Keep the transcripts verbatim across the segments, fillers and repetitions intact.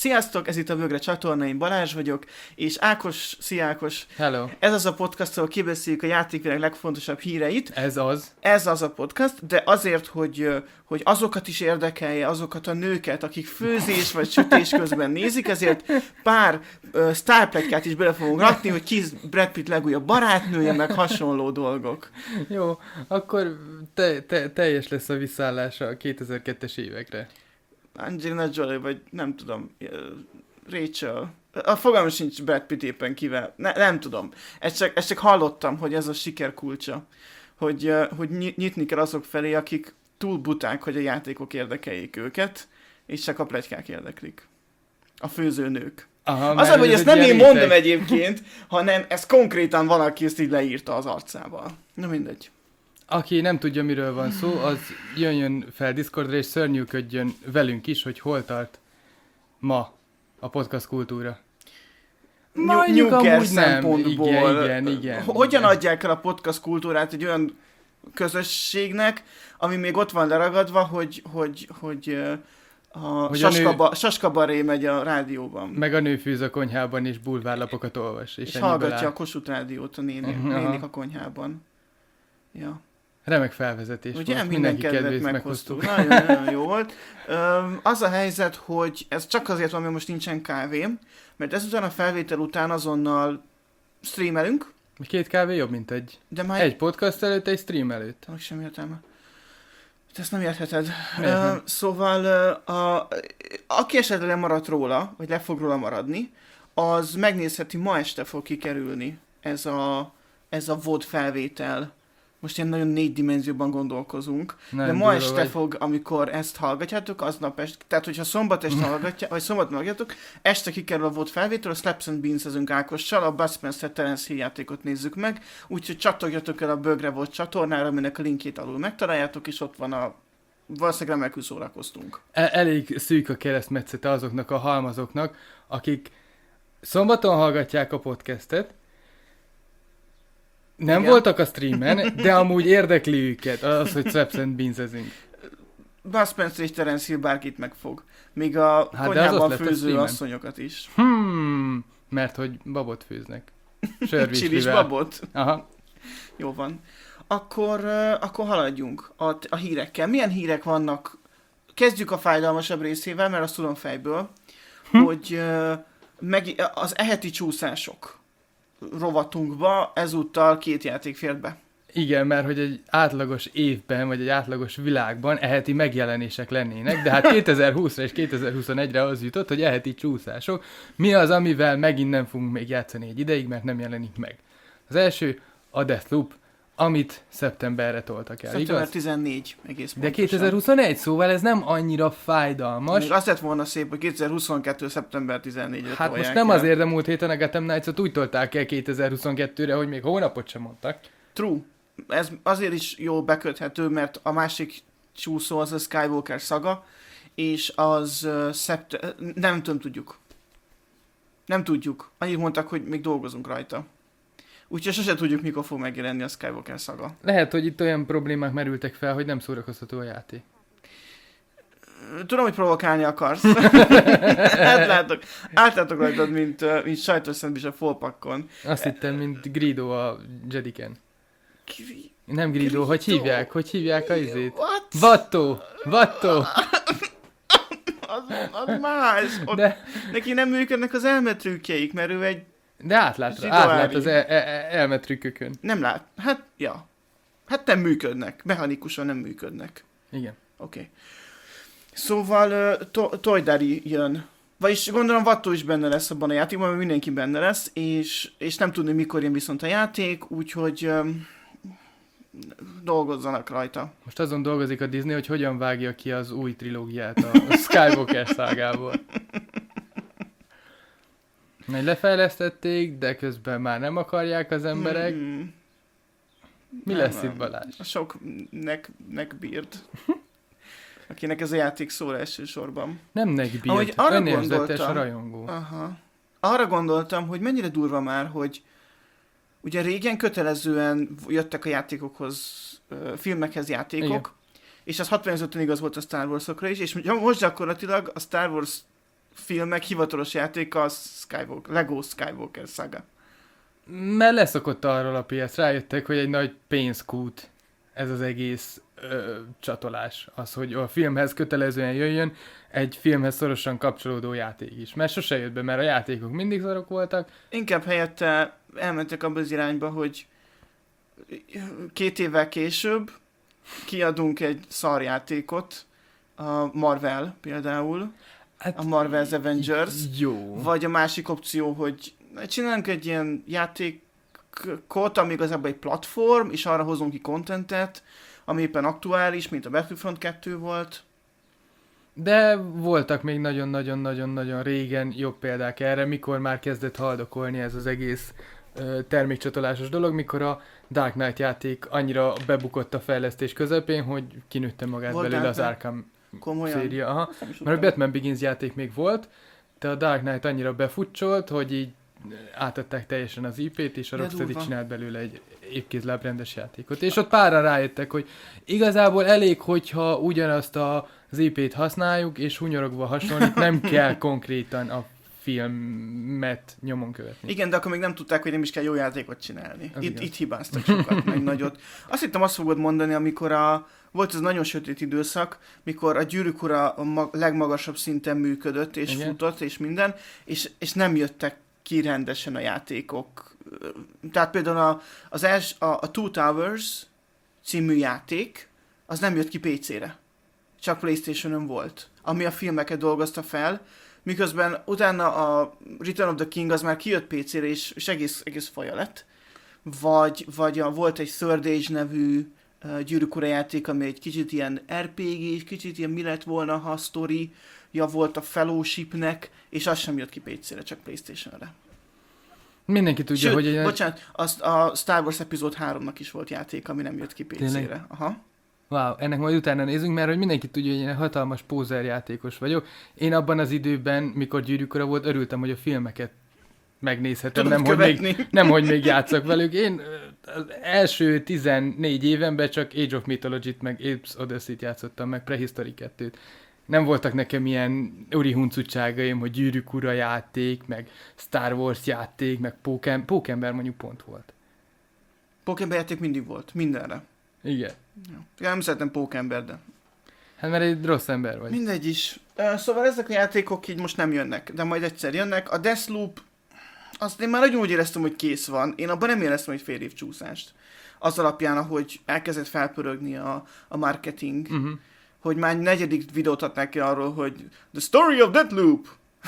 Sziasztok, ez itt a Bögre csatorna, én Balázs vagyok, és Ákos, szia Ákos. Hello. Ez az a podcast, ahol kibeszéljük a játékvilág legfontosabb híreit. Ez az. Ez az a podcast, de azért, hogy, hogy azokat is érdekelje, azokat a nőket, akik főzés vagy sütés közben nézik, ezért pár uh, sztárpletykát is bele fogunk rakni, hogy ki Brad Pitt legújabb barátnője, meg hasonló dolgok. Jó, akkor te, te, teljes lesz a visszaállása a kétezer-kettes évekre. Angelina Jolie, vagy nem tudom, Rachel. A fogalmam sincs Brad Pitt éppen kivel. Ne, nem tudom. Ezt csak, ezt csak hallottam, hogy ez a siker kulcsa. Hogy, hogy nyitni kell azok felé, akik túl buták, hogy a játékok érdekeljék őket, és csak a pletykák érdeklik. A főzőnők. Aha, az, hogy ezt nem én mondom egyébként, hanem ez konkrétan valaki ezt így leírta az arcával. Na mindegy. Aki nem tudja, miről van szó, az jöjjön fel Discordra, és szörnyűködjön velünk is, hogy hol tart ma a podcast kultúra. Mondjuk amúgy szempontból. Igen, igen, igen. Hogyan igen. adják el a podcast kultúrát egy olyan közösségnek, ami még ott van leragadva, hogy, hogy, hogy a hogy saskaba, nő... saskabaré megy a rádióban. Meg a nő fűz a konyhában, és bulvárlapokat olvas. És, és hallgatja a Kossuth rádiót a néni, uh-huh. nénik a konyhában. Ja. Remek felvezetés ugye, volt. Minden kedvet meghoztuk. Nagyon-nagyon jó volt. Üm, az a helyzet, hogy ez csak azért van, mert most nincsen kávé, mert ezután a felvétel után azonnal streamelünk. Két kávé jobb, mint egy. De már egy podcast előtt, egy stream előtt. Annak sem értelme. Te ezt nem értheted. Uh, szóval a, aki esetleg lemaradt róla, vagy le fog róla maradni, az megnézheti, ma este fog kikerülni ez a, ez a vod felvétel. Most ilyen nagyon négy dimenzióban gondolkozunk, nem, de ma este vagy. Fog, amikor ezt hallgatjátok, aznap este, tehát hogyha szombat este hallgatjátok, vagy szombaton hallgatjátok, este kikerül a volt felvétel, a Slaps and Beans-ezünk Ákossal, a Bud Spencer Terence Hill játékot nézzük meg, úgyhogy csattogjatok el a Bögre volt csatornára, aminek a linkjét alul megtaláljátok, és ott van a... valószínűleg remekül szórakoztunk. El- elég szűk a keresztmetszete azoknak a halmazoknak, akik szombaton hallgatják a podcastet, nem igen. voltak a streamen, de amúgy érdekli őket az, hogy Slaps and Beans-ezünk. Bud Spencer és Terence Hill bárkit megfog. Még a hát konyhában főző asszonyokat is. Hmm, mert hogy babot főznek. Csilis babot? Aha. Jó van. Akkor, uh, akkor haladjunk a, a hírekkel. Milyen hírek vannak? Kezdjük a fájdalmasabb részével, mert azt tudom fejből, hm? hogy uh, meg, az eheti csúszások rovatunkba ezúttal két játék fért be. Igen, mert hogy egy átlagos évben, vagy egy átlagos világban eheti megjelenések lennének, de hát kétezer-húszra és kétezer-huszonegyre az jutott, hogy eheti csúszások. Mi az, amivel megint nem fogunk még játszani egy ideig, mert nem jelenik meg? Az első a Deathloop, amit szeptemberre toltak el, Szeptember igaz? tizennégy egész De kétezer-huszonegy, szóval ez nem annyira fájdalmas. Még azt lett volna szép, hogy kétezer-huszonkettő. szeptember tizennégyre Hát most nem el. Azért, de múlt héten a Gotham Knights-ot úgy tolták el kétezer-huszonkettőre, hogy még hónapot sem mondtak. True. Ez azért is jól beköthető, mert a másik csúszó az a Skywalker szaga, és az uh, szept... nem tudom, tudjuk. Nem tudjuk. Annyit mondtak, hogy még dolgozunk rajta. Úgyhogy sose tudjuk, mikor fog megjelenni a Skywalker szaga. Lehet, hogy itt olyan problémák merültek fel, hogy nem szórakoztató a játék. Tudom, hogy provokálni akarsz. Átlátok, átlátok rajtad, mint, mint sajtos szendvics a fallpakkon. Azt hittem, mint Greedo a Jediken. Gri- Nem Greedo, Greedo, hogy hívják? Hogy hívják a izét? What? Vattó! Vattó! az, az más. Ott De... Neki nem működnek az elmetrükjeik, mert ő egy De átlát, átlát az el, el, elmetrükkökön. Nem lát. Hát, ja. Hát nem működnek. Mechanikusan nem működnek. Igen. Oké. Okay. Szóval uh, to- Toydari jön. Vagyis gondolom Vattó is benne lesz abban a játékban, mert mindenki benne lesz, és, és nem tudni, mikor jön viszont a játék, úgyhogy um, dolgozzanak rajta. Most azon dolgozik a Disney, hogy hogyan vágja ki az új trilógiát a Skywalker szágából. Mert lefejlesztették, de közben már nem akarják az emberek. Mm-hmm. Mi nem, lesz nem. Itt, Balázs? A sok neck, neckbeard. Akinek ez a játék szól elsősorban. Nem neckbeard, önérzetes rajongó. Aha. Arra gondoltam, hogy mennyire durva már, hogy ugye régen kötelezően jöttek a játékokhoz, filmekhez játékok, igen. És az hatvanötben igaz volt a Star Wars-okra is, és most gyakorlatilag a Star Wars filmek hivatalos játéka a Skywalker, Lego Skywalker Saga. Mert leszokott arról a piac, rájöttek, hogy egy nagy pénzkút ez az egész ö, csatolás. Az, hogy a filmhez kötelezően jöjjön egy filmhez szorosan kapcsolódó játék is. Mert sose jött be, mert a játékok mindig szarok voltak. Inkább helyette elmentek abba az irányba, hogy két évvel később kiadunk egy szarjátékot, a Marvel például, Hát, a Marvel's Avengers, jó. vagy a másik opció, hogy csinálunk egy ilyen játékot, ami igazából egy platform, és arra hozunk ki contentet, ami éppen aktuális, mint a Battlefront kettő volt. De voltak még nagyon-nagyon-nagyon-nagyon régen jobb példák erre, mikor már kezdett haldokolni ez az egész ö, termékcsatolásos dolog, mikor a Dark Knight játék annyira bebukott a fejlesztés közepén, hogy kinőtte magát Volt belőle az Dark Arkham Komolyan. széria. Aha. Azt nem is Mert a tudtam. Batman Begins játék még volt, de a Dark Knight annyira befutcsolt, hogy így átadták teljesen az í pét, és a De Rocksteady durva. csinált belőle egy épkézláb rendes játékot. És ott páran rájöttek, hogy igazából elég, hogyha ugyanazt a, az í pét használjuk, és hunyorogva hasonlít, nem kell konkrétan a filmet nyomon követni. Igen, de akkor még nem tudták, hogy nem is kell jó játékot csinálni. Az Itt, igaz. itt hibáztak sokat, meg nagyot. Azt hittem, azt fogod mondani, amikor a, volt ez nagyon sötét időszak, mikor a Gyűrűk Ura a mag, legmagasabb szinten működött, és Igen. futott, és minden, és, és nem jöttek ki rendesen a játékok. Tehát például a, az els, a, a Two Towers című játék, az nem jött ki pé cére. Csak PlayStation-ön volt, ami a filmeket dolgozta fel, miközben utána a Return of the King az már kijött pé cére, és, és egész, egész faja lett. Vagy, vagy a, volt egy Third Age nevű uh, Gyűrűk Ura játék, ami egy kicsit ilyen er pé gé, kicsit ilyen mi lett volna, ha sztoria volt a Fellowshipnek, és az sem jött ki pé cére, csak PlayStation-re. Mindenki tudja, Sőt, hogy egy... bocsánat, azt a Star Wars epizód háromnak is volt játék, ami nem jött ki pé cére. Tényleg? Aha. Wow, ennek majd utána nézünk, mert hogy mindenki tudja, hogy én egy hatalmas pózer játékos vagyok. Én abban az időben, mikor Gyűrűk Ura volt, örültem, hogy a filmeket megnézhetem, Tudod nem hogy, még, követni. nem, hogy még játszak velük. Én ö, az első tizennégy évenben csak Age of Mythology-t, meg Apes Odyssey-t játszottam, meg Prehistory kettőt. Nem voltak nekem ilyen uri huncutságaim, hogy Gyűrűk Ura játék, meg Star Wars játék, meg Pókem, Pókember mondjuk pont volt. Pokémon játék mindig volt, mindenre. Igen. Ja, nem szeretem Pókember, de Hát mert egy rossz ember vagy. mindegy is. Uh, szóval ezek a játékok így most nem jönnek, de majd egyszer jönnek. A Deathloop, azt én már nagyon úgy éreztem, hogy kész van. Én abban nem éreztem, hogy fél év csúszást. Az alapján, ahogy elkezdett felpörögni a, a marketing, Uh-huh. hogy már negyedik videót adták ki arról, hogy The Story of Deathloop!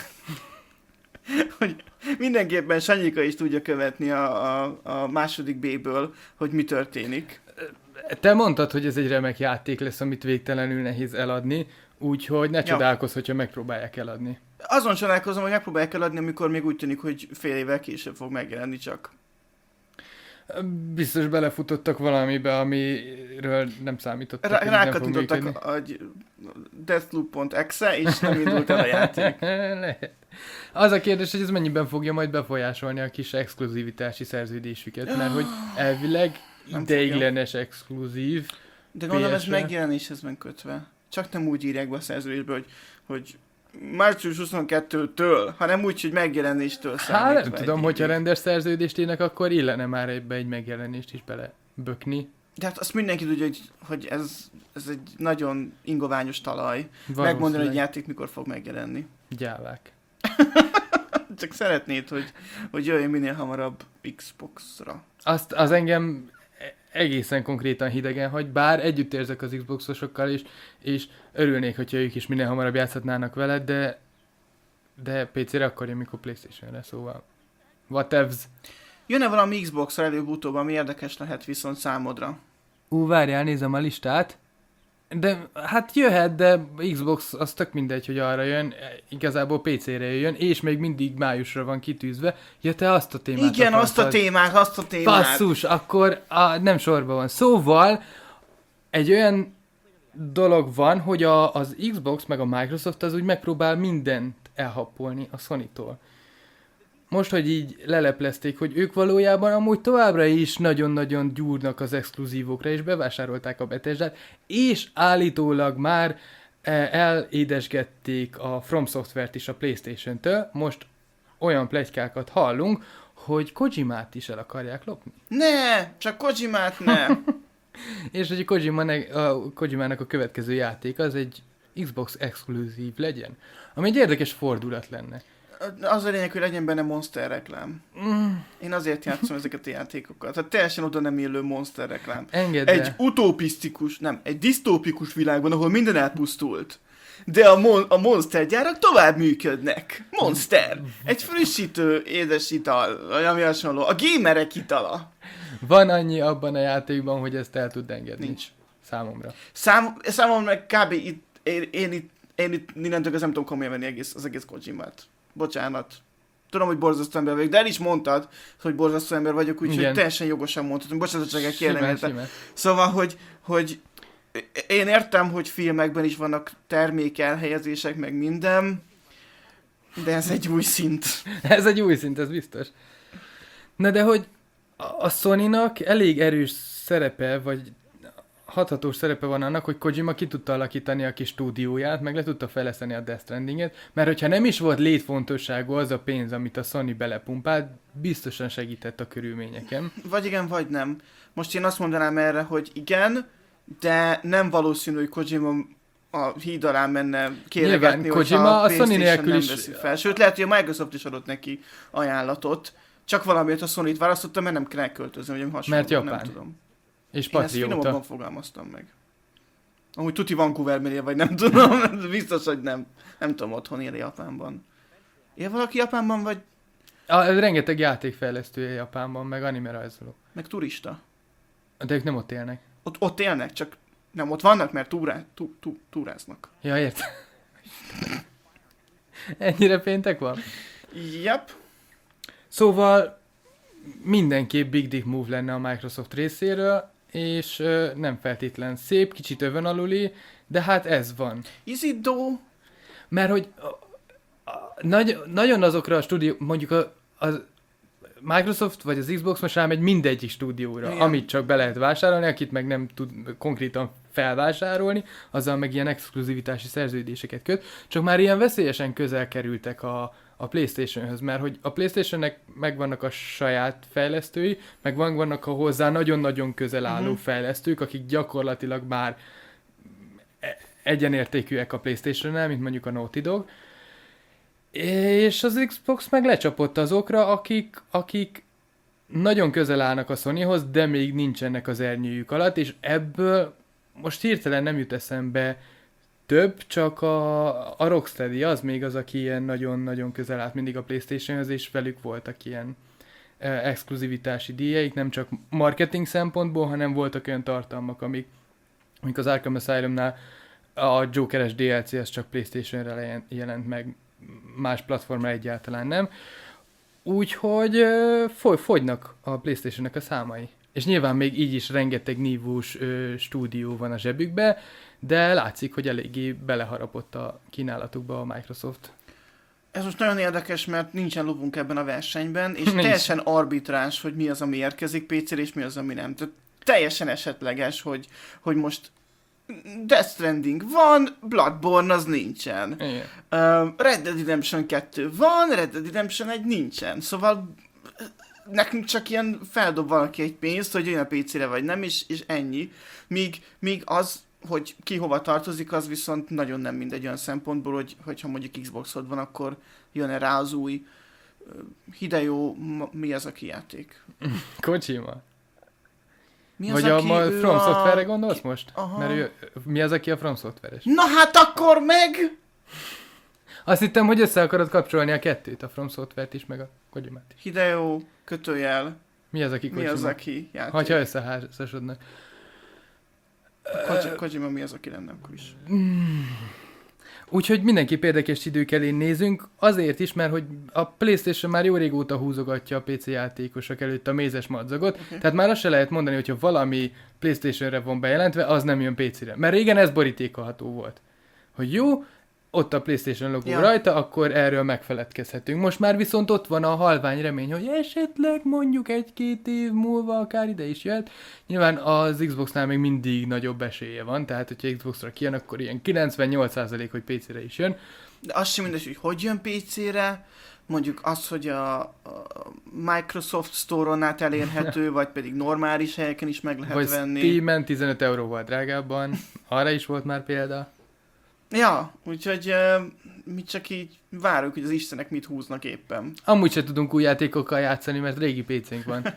Hogy mindenképpen Sanyika is tudja követni a, a, a második B-ből, hogy mi történik. Te mondtad, hogy ez egy remek játék lesz, amit végtelenül nehéz eladni, úgyhogy ne Ja. csodálkozz, hogyha megpróbálják eladni. Azon csodálkozom, hogy megpróbálják eladni, amikor még úgy tűnik, hogy fél évvel később fog megjelenni csak. Biztos belefutottak valamibe, amiről nem számítottak, Rá, hogy nem fog működni. rákattintottak a deathloop pont exe, és nem indult el a játék. Lehet. Az a kérdés, hogy ez mennyiben fogja majd befolyásolni a kis exkluzivitási szerződésüket, mert hogy elvileg Nem ideiglenes exkluzív. De gondolom ez pé esre. megjelenéshez van kötve. Csak nem úgy írják be a szerződésbe, hogy, hogy március huszonkettőtől, hanem úgy, hogy megjelenéstől Hát számítva. nem tudom, egy hogyha évig. rendes szerződést írnak, akkor illene már ebbe egy megjelenést is belebökni. De hát azt mindenki tudja, hogy, hogy ez, ez egy nagyon ingoványos talaj. Valószínűleg. Megmondani, hogy játék mikor fog megjelenni. Gyávák. Csak szeretnéd, hogy, hogy jöjjön minél hamarabb Xbox-ra. Azt, az engem egészen konkrétan hidegen hagy, bár együtt érzek az Xboxosokkal is, és örülnék, hogyha ők is minél hamarabb játszhatnának veled, de de pé cére akkor jön, mikor PlayStation-re, szóval whatevs. Jön-e valami Xbox-ra előbb-utóbb, ami érdekes lehet viszont számodra? Ú, várjál, nézem a listát. De hát jöhet, de Xbox az tök mindegy, hogy arra jön, igazából pé cére jön, és még mindig májusra van kitűzve. Ja, te azt a témát Igen, azt a akartad. témát, azt a témát. Basszus, akkor a, nem sorban van. Szóval egy olyan dolog van, hogy a, az Xbox meg a Microsoft az úgy megpróbál mindent elhappolni a Sony-tól. Most, hogy így leleplezték, hogy ők valójában amúgy továbbra is nagyon-nagyon gyúrnak az exkluzívokra, és bevásárolták a Bethesdát, és állítólag már elédesgették a From Software-t is a PlayStation-től, most olyan pletykákat hallunk, hogy Kojimát is el akarják lopni. Ne! Csak Kojimát ne! És hogy a, Kojima ne, a Kojimának a következő játék az egy Xbox exkluzív legyen. Ami egy érdekes fordulat lenne. Az a lényeg, hogy legyen benne Monster reklám. Mm. Én azért játszom ezeket a játékokat. Tehát teljesen oda nem illő Monster reklám. Engedd Egy el. utopisztikus, nem, egy disztópikus világban, ahol minden elpusztult. De a, mon- a Monster gyárak tovább működnek. Monster! Egy frissítő, édes ital, vagy ami hasonló. A gamerek itala. Van annyi abban a játékban, hogy ezt el tud engedni. Nincs. Számomra. Szám, számomra meg kb. Itt, én, én itt, én itt mindentől nem tudom komolyan venni egész, az egész Kojimát. Bocsánat. Tudom, hogy borzasztó ember vagyok, de el is mondtad, hogy borzasztó ember vagyok, úgyhogy teljesen jogosan mondtad. Bocsánatossággal kérem érte. Szóval, hogy, hogy én értem, hogy filmekben is vannak termékelhelyezések, meg minden, de ez egy új szint. Ez egy új szint, ez biztos. Na de hogy a Sony-nak elég erős szerepe, vagy hathatós szerepe van annak, hogy Kojima ki tudta alakítani a kis stúdióját, meg le tudta fejleszteni a Death Strandinget, mert hogyha nem is volt létfontosságú az a pénz, amit a Sony belepumpált, biztosan segített a körülményeken. Vagy igen, vagy nem. Most én azt mondanám erre, hogy igen, de nem valószínű, hogy Kojima a híd alá menne kéregetni, Kojima a Sony nélkül nem is veszi fel. Sőt, lehet, hogy a Microsoft is adott neki ajánlatot, csak valamiért a Sony-t választotta, mert nem kell költözni, vagy hasonló, mert Japán. nem tudom. És én ezt patrióta. finomabban fogalmaztam meg. Amúgy tuti Vancouverben él, vagy nem tudom, biztos, hogy nem. Nem tudom, otthon él Japánban. Él valaki Japánban, vagy? A, rengeteg játékfejlesztője Japánban, meg anime rajzoló. Meg turista. De ők nem ott élnek. Ott, ott élnek, csak nem ott vannak, mert túrá, tú, tú, túráznak. Ja, értem. Ennyire péntek van? Yep. Szóval mindenképp big dick move lenne a Microsoft részéről, és ö, nem feltétlen szép, kicsit övön aluli, de hát ez van. Is it though? Mert hogy a, a, nagy, nagyon azokra a stúdió, mondjuk a, a Microsoft vagy az Xbox most rámegy mindegyik stúdióra, igen, amit csak be lehet vásárolni, akit meg nem tud konkrétan felvásárolni, azzal meg ilyen exkluzivitási szerződéseket köt, csak már ilyen veszélyesen közel kerültek a, a PlayStationhöz, mert hogy a PlayStationnek megvannak a saját fejlesztői, meg vannak a hozzá nagyon-nagyon közel álló uh-huh. fejlesztők, akik gyakorlatilag már egyenértékűek a PlayStationnel, mint mondjuk a Naughty Dog, és az Xbox meg lecsapott azokra, akik, akik nagyon közel állnak a Sonyhoz, de még nincsenek az ernyőjük alatt, és ebből most hirtelen nem jut eszembe több, csak a, a Rocksteady az még az, aki ilyen nagyon-nagyon közel állt mindig a PlayStationhoz, és velük voltak ilyen e, exkluzivitási díjaik, nem csak marketing szempontból, hanem voltak olyan tartalmak, amik, amik az Arkham Asylumnál a Jokeres dé el cé az csak PlayStationre jelent meg, más platformra egyáltalán nem. Úgyhogy ö, fogy, fogynak a PlayStation-nek a számai. És nyilván még így is rengeteg nívós ö, stúdió van a zsebükbe, de látszik, hogy eléggé beleharapott a kínálatukba a Microsoft. Ez most nagyon érdekes, mert nincsen lovunk ebben a versenyben, és Nincs. teljesen arbitrás, hogy mi az, ami érkezik pé cére, és mi az, ami nem. Tehát teljesen esetleges, hogy, hogy most Death Stranding van, Bloodborne az nincsen. Uh, Red Dead Redemption kettő van, Red Dead Redemption egy nincsen. Szóval nekünk csak ilyen feldob valaki egy pénzt, hogy jön a pé cére vagy nem, és, és ennyi. Míg, míg az, hogy ki hova tartozik, az viszont nagyon nem mindegy olyan szempontból, hogy, hogyha mondjuk Xboxod van, akkor jön-e rá az új uh, Hideo, ma, mi az, aki játék? Kojima. Mi Vagy az, a, a From a... Software-re gondolsz most? Aha. Mert ő, mi az, aki a From Software-es? Na hát akkor meg! Azt hittem, hogy össze akarod kapcsolni a kettőt, a From Software-t is, meg a Kojimát is. Hideo, kötőjel. Mi az, aki Kojima? Mi az, aki játék? Hogyha összeházasodnak. Kojima, Kojima mi az, aki lenne akkor is? Mm. Úgyhogy mindenképp érdekes idők elé nézünk, azért is, mert hogy a PlayStation már jó régóta húzogatja a pé cé játékosok előtt a mézes madzagot, okay. Tehát már azt se lehet mondani, hogyha valami PlayStationre van bejelentve, az nem jön pé cére. Mert régen ez borítékolható volt. Hogy jó, ott a PlayStation logó Ja. rajta, akkor erről megfeledkezhetünk. Most már viszont ott van a halvány remény, hogy esetleg mondjuk egy-két év múlva akár ide is jöhet. Nyilván az Xboxnál még mindig nagyobb esélye van, tehát hogyha Xboxra kijön, akkor ilyen kilencvennyolc százalék, hogy pé cére is jön. De az sem mindegy, hogy hogy jön pé cére, mondjuk az, hogy a, a Microsoft Store-on át elérhető, vagy pedig normális helyeken is meg lehet Vagy venni. Steam-en tizenöt euróval drágábban, arra is volt már példa. Ja, úgyhogy uh, mi csak így várjuk, hogy az istenek mit húznak éppen. Amúgy se tudunk új játékokkal játszani, mert régi pé cénk van.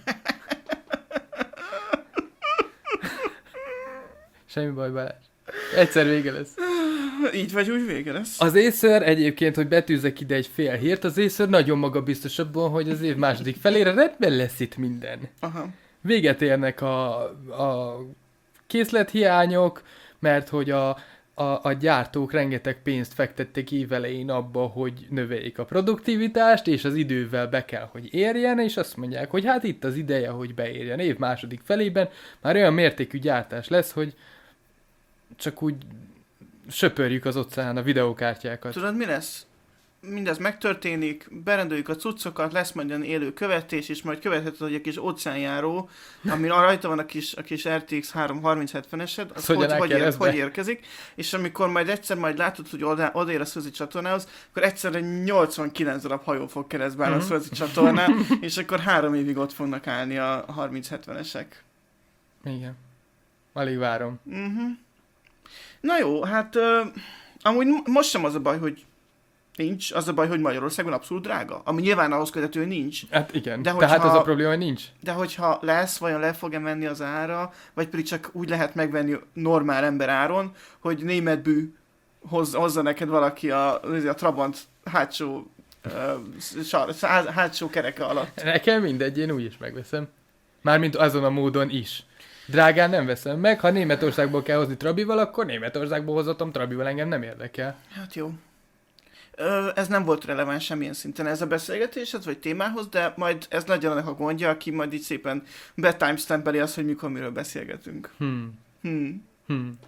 Semmi baj, Balázs. Egyszer vége lesz. Így vagy úgy vége lesz. Az Acer egyébként, hogy betűzzek ide egy fél hírt, az Acer nagyon magabiztos abban, hogy az év második felére rendben lesz itt minden. Aha. Véget érnek a, a készlethiányok, mert hogy a, a, a gyártók rengeteg pénzt fektettek évelején abba, hogy növeljék a produktivitást, és az idővel be kell, hogy érjen, és azt mondják, hogy hát itt az ideje, hogy beérjen. Év második felében már olyan mértékű gyártás lesz, hogy csak úgy söpörjük az utcán a videókártyákat. Tudod, mi lesz? Mindez megtörténik, berendeljük a cuccokat, lesz majd olyan élő követés, és majd követheted, hogy a kis óceánjáró, amin rajta van a kis, a kis er té exsz három harminc hetvenesed, az hogy, hogy, ér, hogy érkezik, és amikor majd egyszer majd látod, hogy oda, odaér a Suzy csatornához, akkor egyszerre nyolcvankilenc darab hajó fog keresztbe állni mm-hmm. a Suzy csatornán, és akkor három évig ott fognak állni a harminc hetvenesek. Igen. Alig várom. Uh-huh. Na jó, hát uh, amúgy most sem az a baj, hogy nincs, az a baj, hogy Magyarországon abszolút drága. Ami nyilván ahhoz köthetően nincs. Hát igen, de tehát hogyha, az a probléma, hogy nincs. De hogyha lesz, vajon le fog-e menni az ára, vagy pedig csak úgy lehet megvenni normál ember áron, hogy német bű hoz, hozza neked valaki a, a Trabant hátsó, uh, sar, hátsó kereke alatt. Nekem mindegy, én úgy is megveszem. Mármint azon a módon is. Drágán nem veszem meg, ha Németországból kell hozni Trabival, akkor Németországból hozatom Trabival, engem nem érdekel. Hát jó. Ö, ez nem volt releváns semmilyen szinten ez a beszélgetéshez, vagy témához, de majd ez legyen annak a gondja, aki majd így szépen betimestampeli azt, hogy mikor miről beszélgetünk. Hmm. Hmm. Hmm.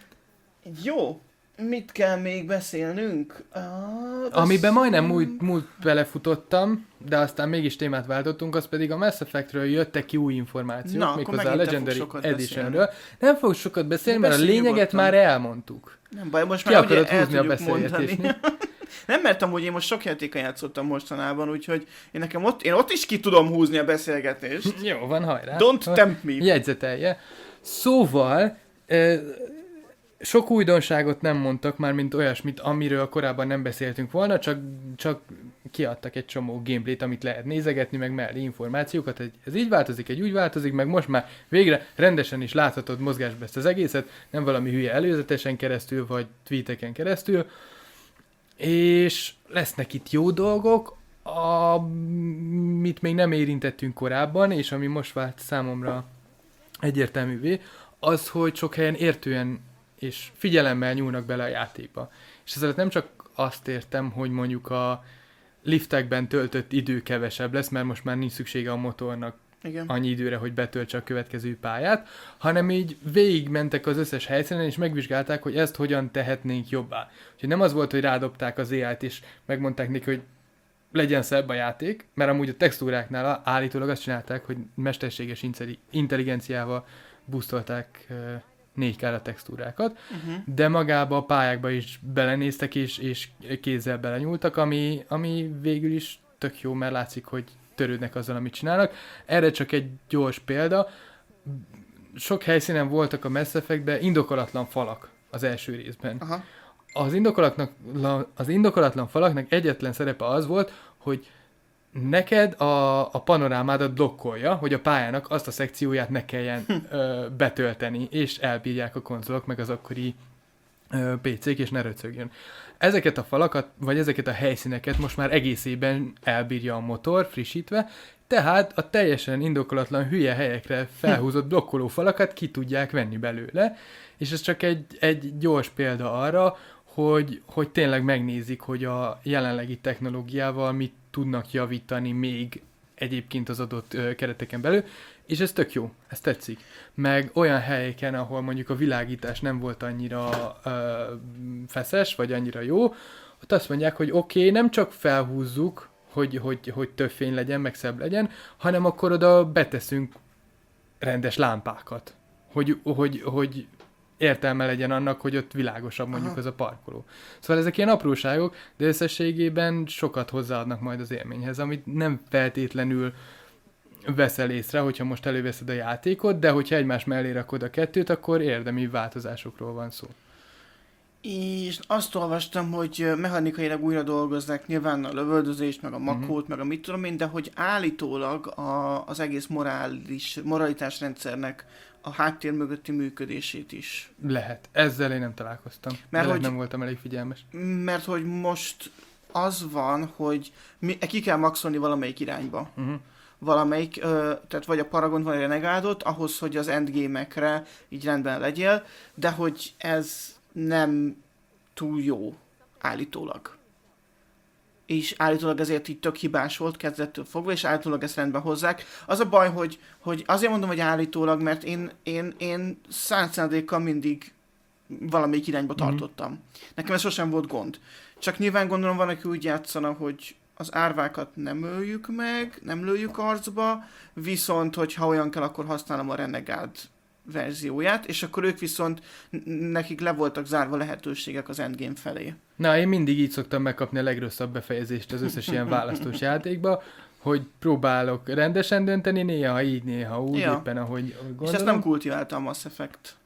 Jó. Mit kell még beszélnünk? Uh, Amiben majdnem múlt, múlt belefutottam, de aztán mégis témát váltottunk, az pedig a Mass Effectről jöttek ki új információk, Na, méghozzá a Legendary Editionről. beszélni. Nem fogok sokat beszélni, mert a lényeget nyugodtan. Már elmondtuk. Nem baj, most Ki már akarod ugye el húzni a tudjuk beszélgetést? mondani. Nem, mert amúgy én most sok játékon játszottam mostanában, úgyhogy én nekem ott, én ott is ki tudom húzni a beszélgetést. Jó, van, hajrá. Don't tempt me. Jegyzetelje. Szóval... Eh, sok újdonságot nem mondtak már, mint olyasmit, amiről korábban nem beszéltünk volna, csak, csak kiadtak egy csomó gameplayt, amit lehet nézegetni, meg mellé információkat, hogy ez így változik, egy úgy változik, meg most már végre rendesen is láthatod mozgásba ezt az egészet, nem valami hülye előzetesen keresztül, vagy tweeteken keresztül, és lesznek itt jó dolgok, amit még nem érintettünk korábban, és ami most vált számomra egyértelművé, az, hogy sok helyen értően és figyelemmel nyúlnak bele a játékba. És ezzel nem csak azt értem, hogy mondjuk a liftekben töltött idő kevesebb lesz, mert most már nincs szüksége a motornak Igen. annyi időre, hogy betöltse a következő pályát, hanem így végigmentek az összes helyszínen, és megvizsgálták, hogy ezt hogyan tehetnénk jobbá. Úgyhogy nem az volt, hogy rádobták az á í-t, és megmondták neki, hogy legyen szebb a játék, mert amúgy a textúráknál állítólag azt csinálták, hogy mesterséges intelligenciával boostolták négy ká-ra textúrákat, uh-huh. de magába a pályákba is belenéztek, és, és kézzel belenyúltak, ami, ami végül is tök jó, mert látszik, hogy törődnek azzal, amit csinálnak. Erre csak egy gyors példa. Sok helyszínen voltak a Mass Effectben indokolatlan falak az első részben. Aha. Az indokolatlan, az indokolatlan falaknak egyetlen szerepe az volt, hogy neked a, a panorámádat blokkolja, hogy a pályának azt a szekcióját ne kelljen ö, betölteni, és elbírják a konzolok, meg az akkori ö, pé cék, és ne röcögjön. Ezeket a falakat, vagy ezeket a helyszíneket most már egészében elbírja a motor, frissítve, tehát a teljesen indokolatlan hülye helyekre felhúzott blokkoló falakat ki tudják venni belőle, és ez csak egy, egy gyors példa arra, hogy, hogy tényleg megnézik, hogy a jelenlegi technológiával mit tudnak javítani még egyébként az adott ö, kereteken belül, És ez tök jó, ez tetszik. Meg olyan helyeken, ahol mondjuk a világítás nem volt annyira ö, feszes, vagy annyira jó, ott azt mondják, hogy oké, okay, nem csak felhúzzuk, hogy, hogy, hogy több fény legyen, meg szebb legyen, hanem akkor oda beteszünk rendes lámpákat. Hogy, hogy, hogy értelme legyen annak, hogy ott világosabb mondjuk Aha. az a parkoló. Szóval ezek ilyen apróságok, de összességében sokat hozzáadnak majd az élményhez, amit nem feltétlenül veszel észre, hogyha most előveszed a játékot, de hogyha egymás mellé rakod a kettőt, akkor érdemi változásokról van szó. És azt olvastam, hogy mechanikailag újra dolgozzák nyilván a lövöldözést, meg a makót, uh-huh. meg a mit tudom én, de hogy állítólag a, az egész morális, moralitásrendszernek a háttér mögötti működését is. Lehet. Ezzel én nem találkoztam. Mert hogy, nem voltam elég figyelmes. Mert hogy most az van, hogy mi, ki kell maxolni valamelyik irányba. Uh-huh. Valamelyik, ö, tehát vagy a Paragon, vagy a Renegádot, ahhoz, hogy az endgame-ekre így rendben legyél, de hogy ez nem túl jó, állítólag. És állítólag ezért így tök hibás volt kezdettől fogva, és állítólag ezt rendben hozzák. Az a baj, hogy, hogy azért mondom, hogy állítólag, mert én, én, én száz százalékkal mindig valamelyik irányba tartottam. Mm. Nekem ez sosem volt gond. Csak nyilván gondolom van, aki úgy játszana, hogy az árvákat nem öljük meg, nem lőjük arcba, viszont, hogyha olyan kell, akkor használom a Renegád verzióját, és akkor ők viszont nekik le voltak zárva lehetőségek az endgame felé. Na, én mindig így szoktam megkapni a legrosszabb befejezést az összes ilyen választós játékba, hogy próbálok rendesen dönteni, néha így, néha úgy, ja. éppen ahogy, ahogy gondolom. És ezt nem kultiválta a Mass Effect.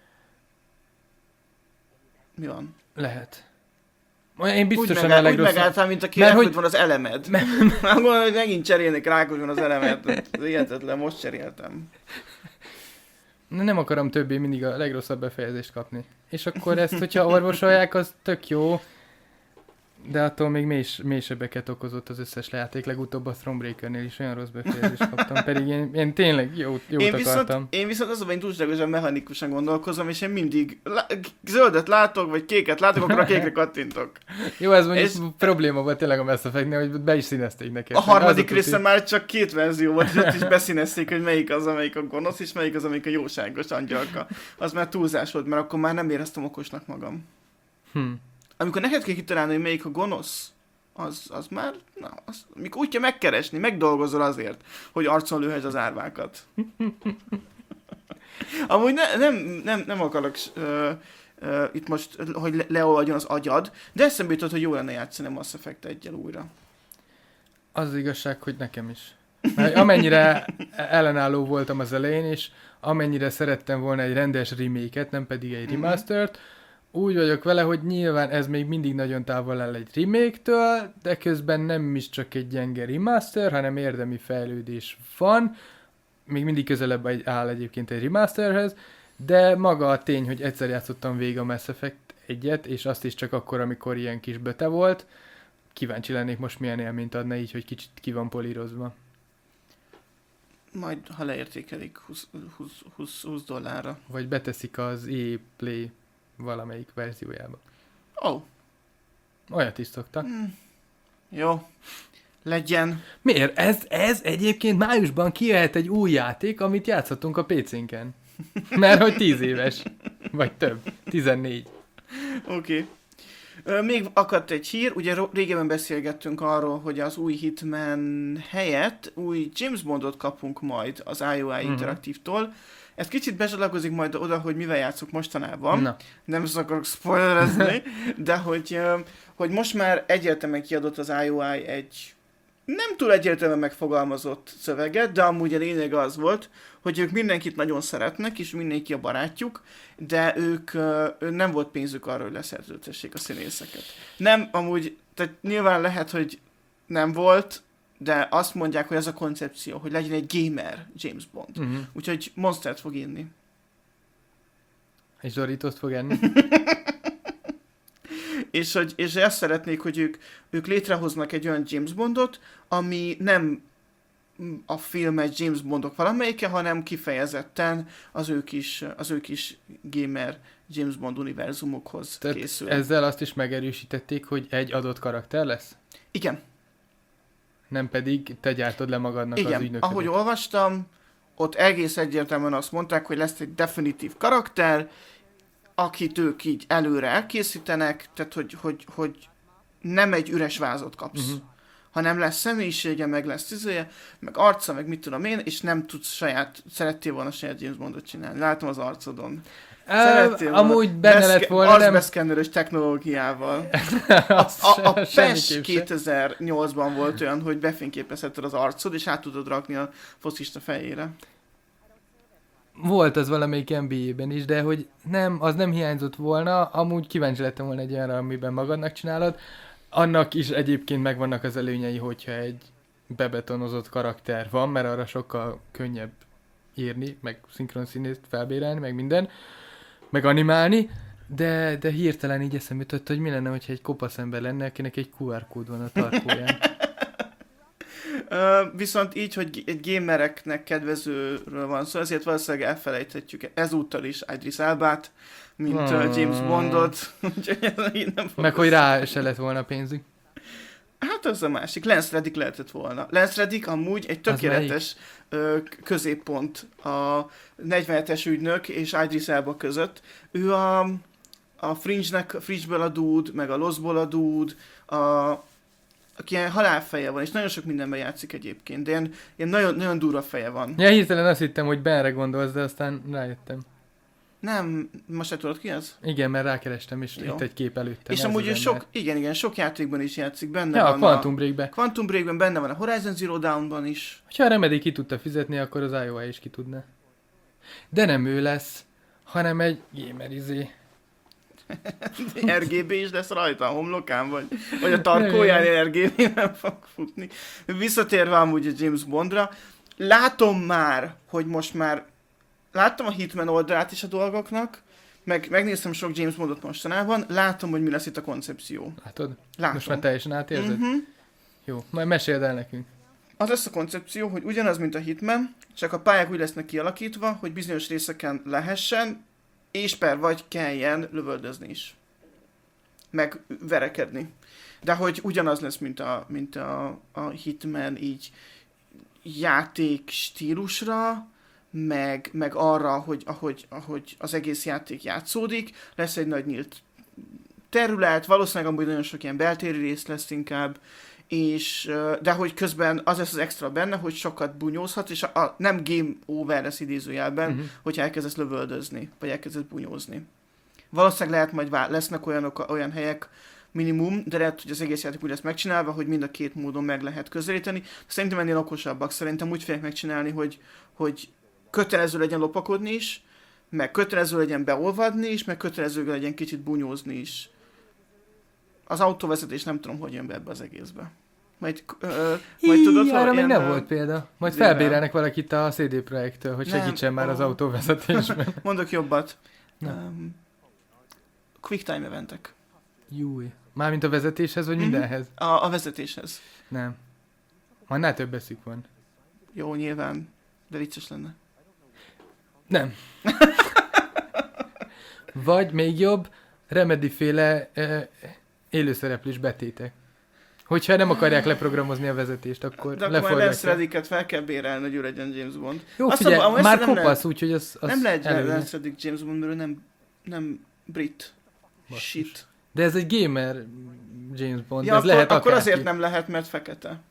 Mi van? Lehet. Én biztosan úgy, megáll, a legrosszabb... úgy megálltál, mint aki rákod van az elemed. Már gondolom, hogy megint cserélnek, rákod van az elemed. Ez hihetetlen, most cseréltem. Nem akarom többé mindig a legrosszabb befejezést kapni. És akkor ezt, hogyha orvosolják, az tök jó, de attól még mély, mélysebbeket okozott az összes játék. Legutóbb a Thronebreakernél is olyan rossz befejezést kaptam, pedig én, én tényleg jót, jót én akartam. Viszont, én viszont azonban én túlságosan mechanikusan gondolkozom, és én mindig lá- zöldet látok, vagy kéket látok, akkor a kékre kattintok. Jó, ez mondjuk és probléma volt tényleg a Mass Effect-nél, hogy be is színezték neked. A harmadik részen már csak két verzió volt, és ott is beszínezték, hogy melyik az, amelyik a gonosz, és melyik az, amelyik a jóságos angyalka. Az már túlzás volt, mert akkor már nem éreztem okosnak magam. Hm. Amikor neked kell kitalálni, hogy melyik a gonosz, az, az már, na, az, amikor úgy kell megkeresni, megdolgozol azért, hogy arcon lőhess az árvákat. Amúgy ne, nem, nem, nem akarok uh, uh, itt most, hogy le, leolvadjon az agyad, de eszembe jutott, hogy jó lenne játszani a Mass Effect egyel újra. Az, az igazság, hogy nekem is. Mert amennyire ellenálló voltam az elején, és amennyire szerettem volna egy rendes remake-et, nem pedig egy remastert, úgy vagyok vele, hogy nyilván ez még mindig nagyon távol áll egy remake-től, de közben nem is csak egy gyenge remaster, hanem érdemi fejlődés van. Még mindig közelebb áll egyébként egy remasterhez, de maga a tény, hogy egyszer játszottam végig a Mass Effect egyet, és azt is csak akkor, amikor ilyen kis böte volt. Kíváncsi lennék most milyen élményt adna így, hogy kicsit ki van polírozva. Majd, ha leértékelik húsz dollárra. Vagy beteszik az E A Play valamelyik verziójába. Ó. Oh. Olyat is szoktak. Mm. Jó. Legyen. Miért? Ez, ez egyébként májusban kijöhet egy új játék, amit játszhatunk a pé cénken. Mert hogy tíz éves. Vagy több. tizennégy. Oké. Okay. Még akadt egy hír, ugye régebben beszélgettünk arról, hogy az új Hitman helyett új James Bondot kapunk majd az i o i uh-huh. Interactive-tól. Ez kicsit bezsalagozik majd oda, hogy mivel játszok mostanában. Na. Nem akarok spoilerezni, de hogy, hogy most már egyértelműen kiadott az i o i egy nem túl egyértelműen megfogalmazott szöveget, de amúgy a lényeg az volt, hogy ők mindenkit nagyon szeretnek, és mindenki a barátjuk, de ők nem volt pénzük arra, hogy leszerződtessék a színészeket. Nem, amúgy, tehát nyilván lehet, hogy nem volt, de azt mondják, hogy az a koncepció, hogy legyen egy gamer James Bond. Uh-huh. Úgyhogy Monstert fog inni. És Doritos fog enni. és, hogy, és azt szeretnék, hogy ők, ők létrehoznak egy olyan James Bondot, ami nem a filmes James Bondok valamelyike, hanem kifejezetten az ők is, az ők is gamer James Bond univerzumokhoz tehát készül. Ezzel azt is megerősítették, hogy egy adott karakter lesz? Igen. Nem pedig te gyártod le magadnak igen. az ügynöködet. Ahogy olvastam, ott egész egyértelműen azt mondták, hogy lesz egy definitív karakter, akit ők így előre elkészítenek, tehát hogy, hogy, hogy nem egy üres vázot kapsz, uh-huh. hanem lesz személyisége, meg lesz tüzője, meg arca, meg mit tudom én, és nem tudsz saját, szerettél volna saját James Bondot csinálni. Látom az arcodon. Uh, amúgy benne lett volna, nem... Arcbeszkenneres technológiával. A, a, a PES kétezer-nyolcban volt olyan, hogy befényképezheted az arcod, és át tudod rakni a foszista fejére. Volt az valamelyik en bé á-ben is, de hogy nem, az nem hiányzott volna, amúgy kíváncsi lettem volna egy olyanra, amiben magadnak csinálod. Annak is egyébként megvannak az előnyei, hogyha egy bebetonozott karakter van, mert arra sokkal könnyebb írni, meg szinkronszínészt felbérelni, meg minden, meg animálni, de, de hirtelen így eszembe jutott, hogy mi lenne, hogyha egy kopasz ember lenne, akinek egy kú er kód van a tarkóján. Uh, viszont így, hogy egy gamereknek kedvezőről van szó, ezért valószínűleg elfelejthetjük ezúttal is Idris Elbát, mint hmm. James Bondot. Meg hogy rá se lett volna pénzük. Hát az a másik. Lance Reddick lehetett volna. Lance Reddick amúgy egy tökéletes ö, középpont a negyvenhetes ügynök és Idris Elba között. Ő a, a Fringe-nek, Fringe-ből a dude, meg a Lost-ból a dude, a aki ilyen halálfeje van, és nagyon sok mindenben játszik egyébként, de ilyen, ilyen nagyon, nagyon durva feje van. Ja, hirtelen azt hittem, hogy Benre gondolsz, de aztán rájöttem. Nem, most se tudod ki az? Igen, mert rákerestem, és jó. Itt egy kép előttem. És amúgy sok, igen, igen, sok játékban is játszik, benne ja, van a Quantum Breakben. Quantum Breakben benne van a Horizon Zero Dawnban is. Ha a Remedy ki tudta fizetni, akkor az i o á is ki tudna. De nem ő lesz, hanem egy gamer izé. er gé bé is lesz rajta a homlokán, vagy, vagy a tarkóján er gé bé nem fog futni. Visszatérve amúgy a James Bondra, látom már, hogy most már láttam a Hitman oldalát is a dolgoknak, meg megnéztem sok James Bondot mostanában, látom, hogy mi lesz itt a koncepció. Látod? Látom. Most már teljesen átérzed? Uh-huh. Jó, majd meséld el nekünk. Az lesz a koncepció, hogy ugyanaz, mint a Hitman, csak a pályák úgy lesznek kialakítva, hogy bizonyos részeken lehessen, és per vagy kelljen lövöldözni is. Meg verekedni. De hogy ugyanaz lesz, mint a, mint a, a Hitman így játék stílusra, meg, meg arra, hogy ahogy, ahogy az egész játék játszódik, lesz egy nagy nyílt terület, valószínűleg amúgy nagyon sok ilyen beltéri rész lesz inkább, és, de hogy közben az lesz az extra benne, hogy sokat bunyózhat, és a, a, nem game over lesz idézőjelben, uh-huh. hogyha elkezdesz lövöldözni, vagy elkezdesz bunyózni. Valószínűleg lehet majd vá- lesznek olyanok, olyan helyek minimum, de lehet, hogy az egész játék úgy lesz megcsinálva, hogy mind a két módon meg lehet közelíteni. Szerintem ennél okosabbak, szerintem úgy fogják megcsinálni, hogy, hogy kötelező legyen lopakodni is, meg kötelező legyen beolvadni is, meg kötelező legyen kicsit bunyózni is. Az autóvezetés nem tudom, hogy jön be ebbe az egészbe. Majd, ö, majd tudod, arra még nem ö, volt példa. Majd felbérelnek valakit a cé dé Projektől, hogy segítsen nem, már az autóvezetésben. Mondok jobbat. Um, quick time eventek. Júj. Mármint a vezetéshez, vagy mm-hmm. mindenhez? A, a vezetéshez. Nem. Annál több eszük van. Jó, nyilván. De vicces lenne. Nem. Vagy még jobb, Remedy-féle eh, élőszereplős betétek. Hogyha nem akarják leprogramozni a vezetést, akkor de leforgatják. De akkor Lance Reddicket fel kell bérelni, hogy ő legyen James Bond. Jó, azt figyelj, abba, már kopasz, úgyhogy az, az nem lehet Lance Reddick James Bond, mert ő nem, nem brit. Basszus. Shit. De ez egy gamer James Bond, ja, ez akkor, lehet akkor akárki. Azért nem lehet, mert fekete.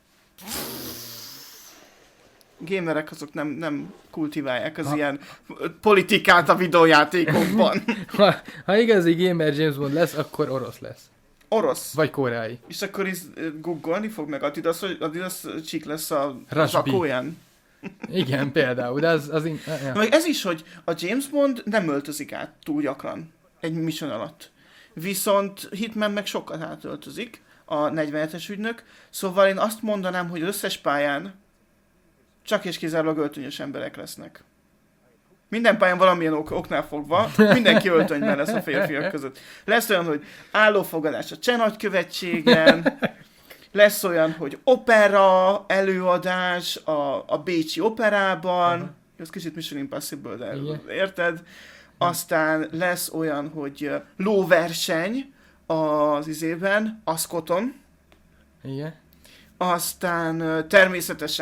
Gamerek azok nem, nem kultiválják az ha. ilyen politikát a videójátékokban. ha, ha igazi gamer James Bond lesz, akkor orosz lesz. Orosz. Vagy koreai. És akkor is googolni fog meg Adidas, hogy Adidas csík lesz a zakóján. Igen, például, de az... az in... ja. Meg ez is, hogy a James Bond nem öltözik át túl gyakran egy mission alatt. Viszont Hitman meg sokat átöltözik, a negyvenhetes ügynök, szóval én azt mondanám, hogy az összes pályán csak és kizárólag öltönyös emberek lesznek. Minden pályán valamilyen ok- oknál fogva, mindenki öltönyben lesz a férfiak között. Lesz olyan, hogy állófogadás a Cseh nagykövetségen, lesz olyan, hogy opera előadás a, a bécsi operában, uh-huh. ez kicsit Mission Impossible, de igen. Érted? Aztán lesz olyan, hogy lóverseny az izében, Ascoton. Igen. Aztán természetesen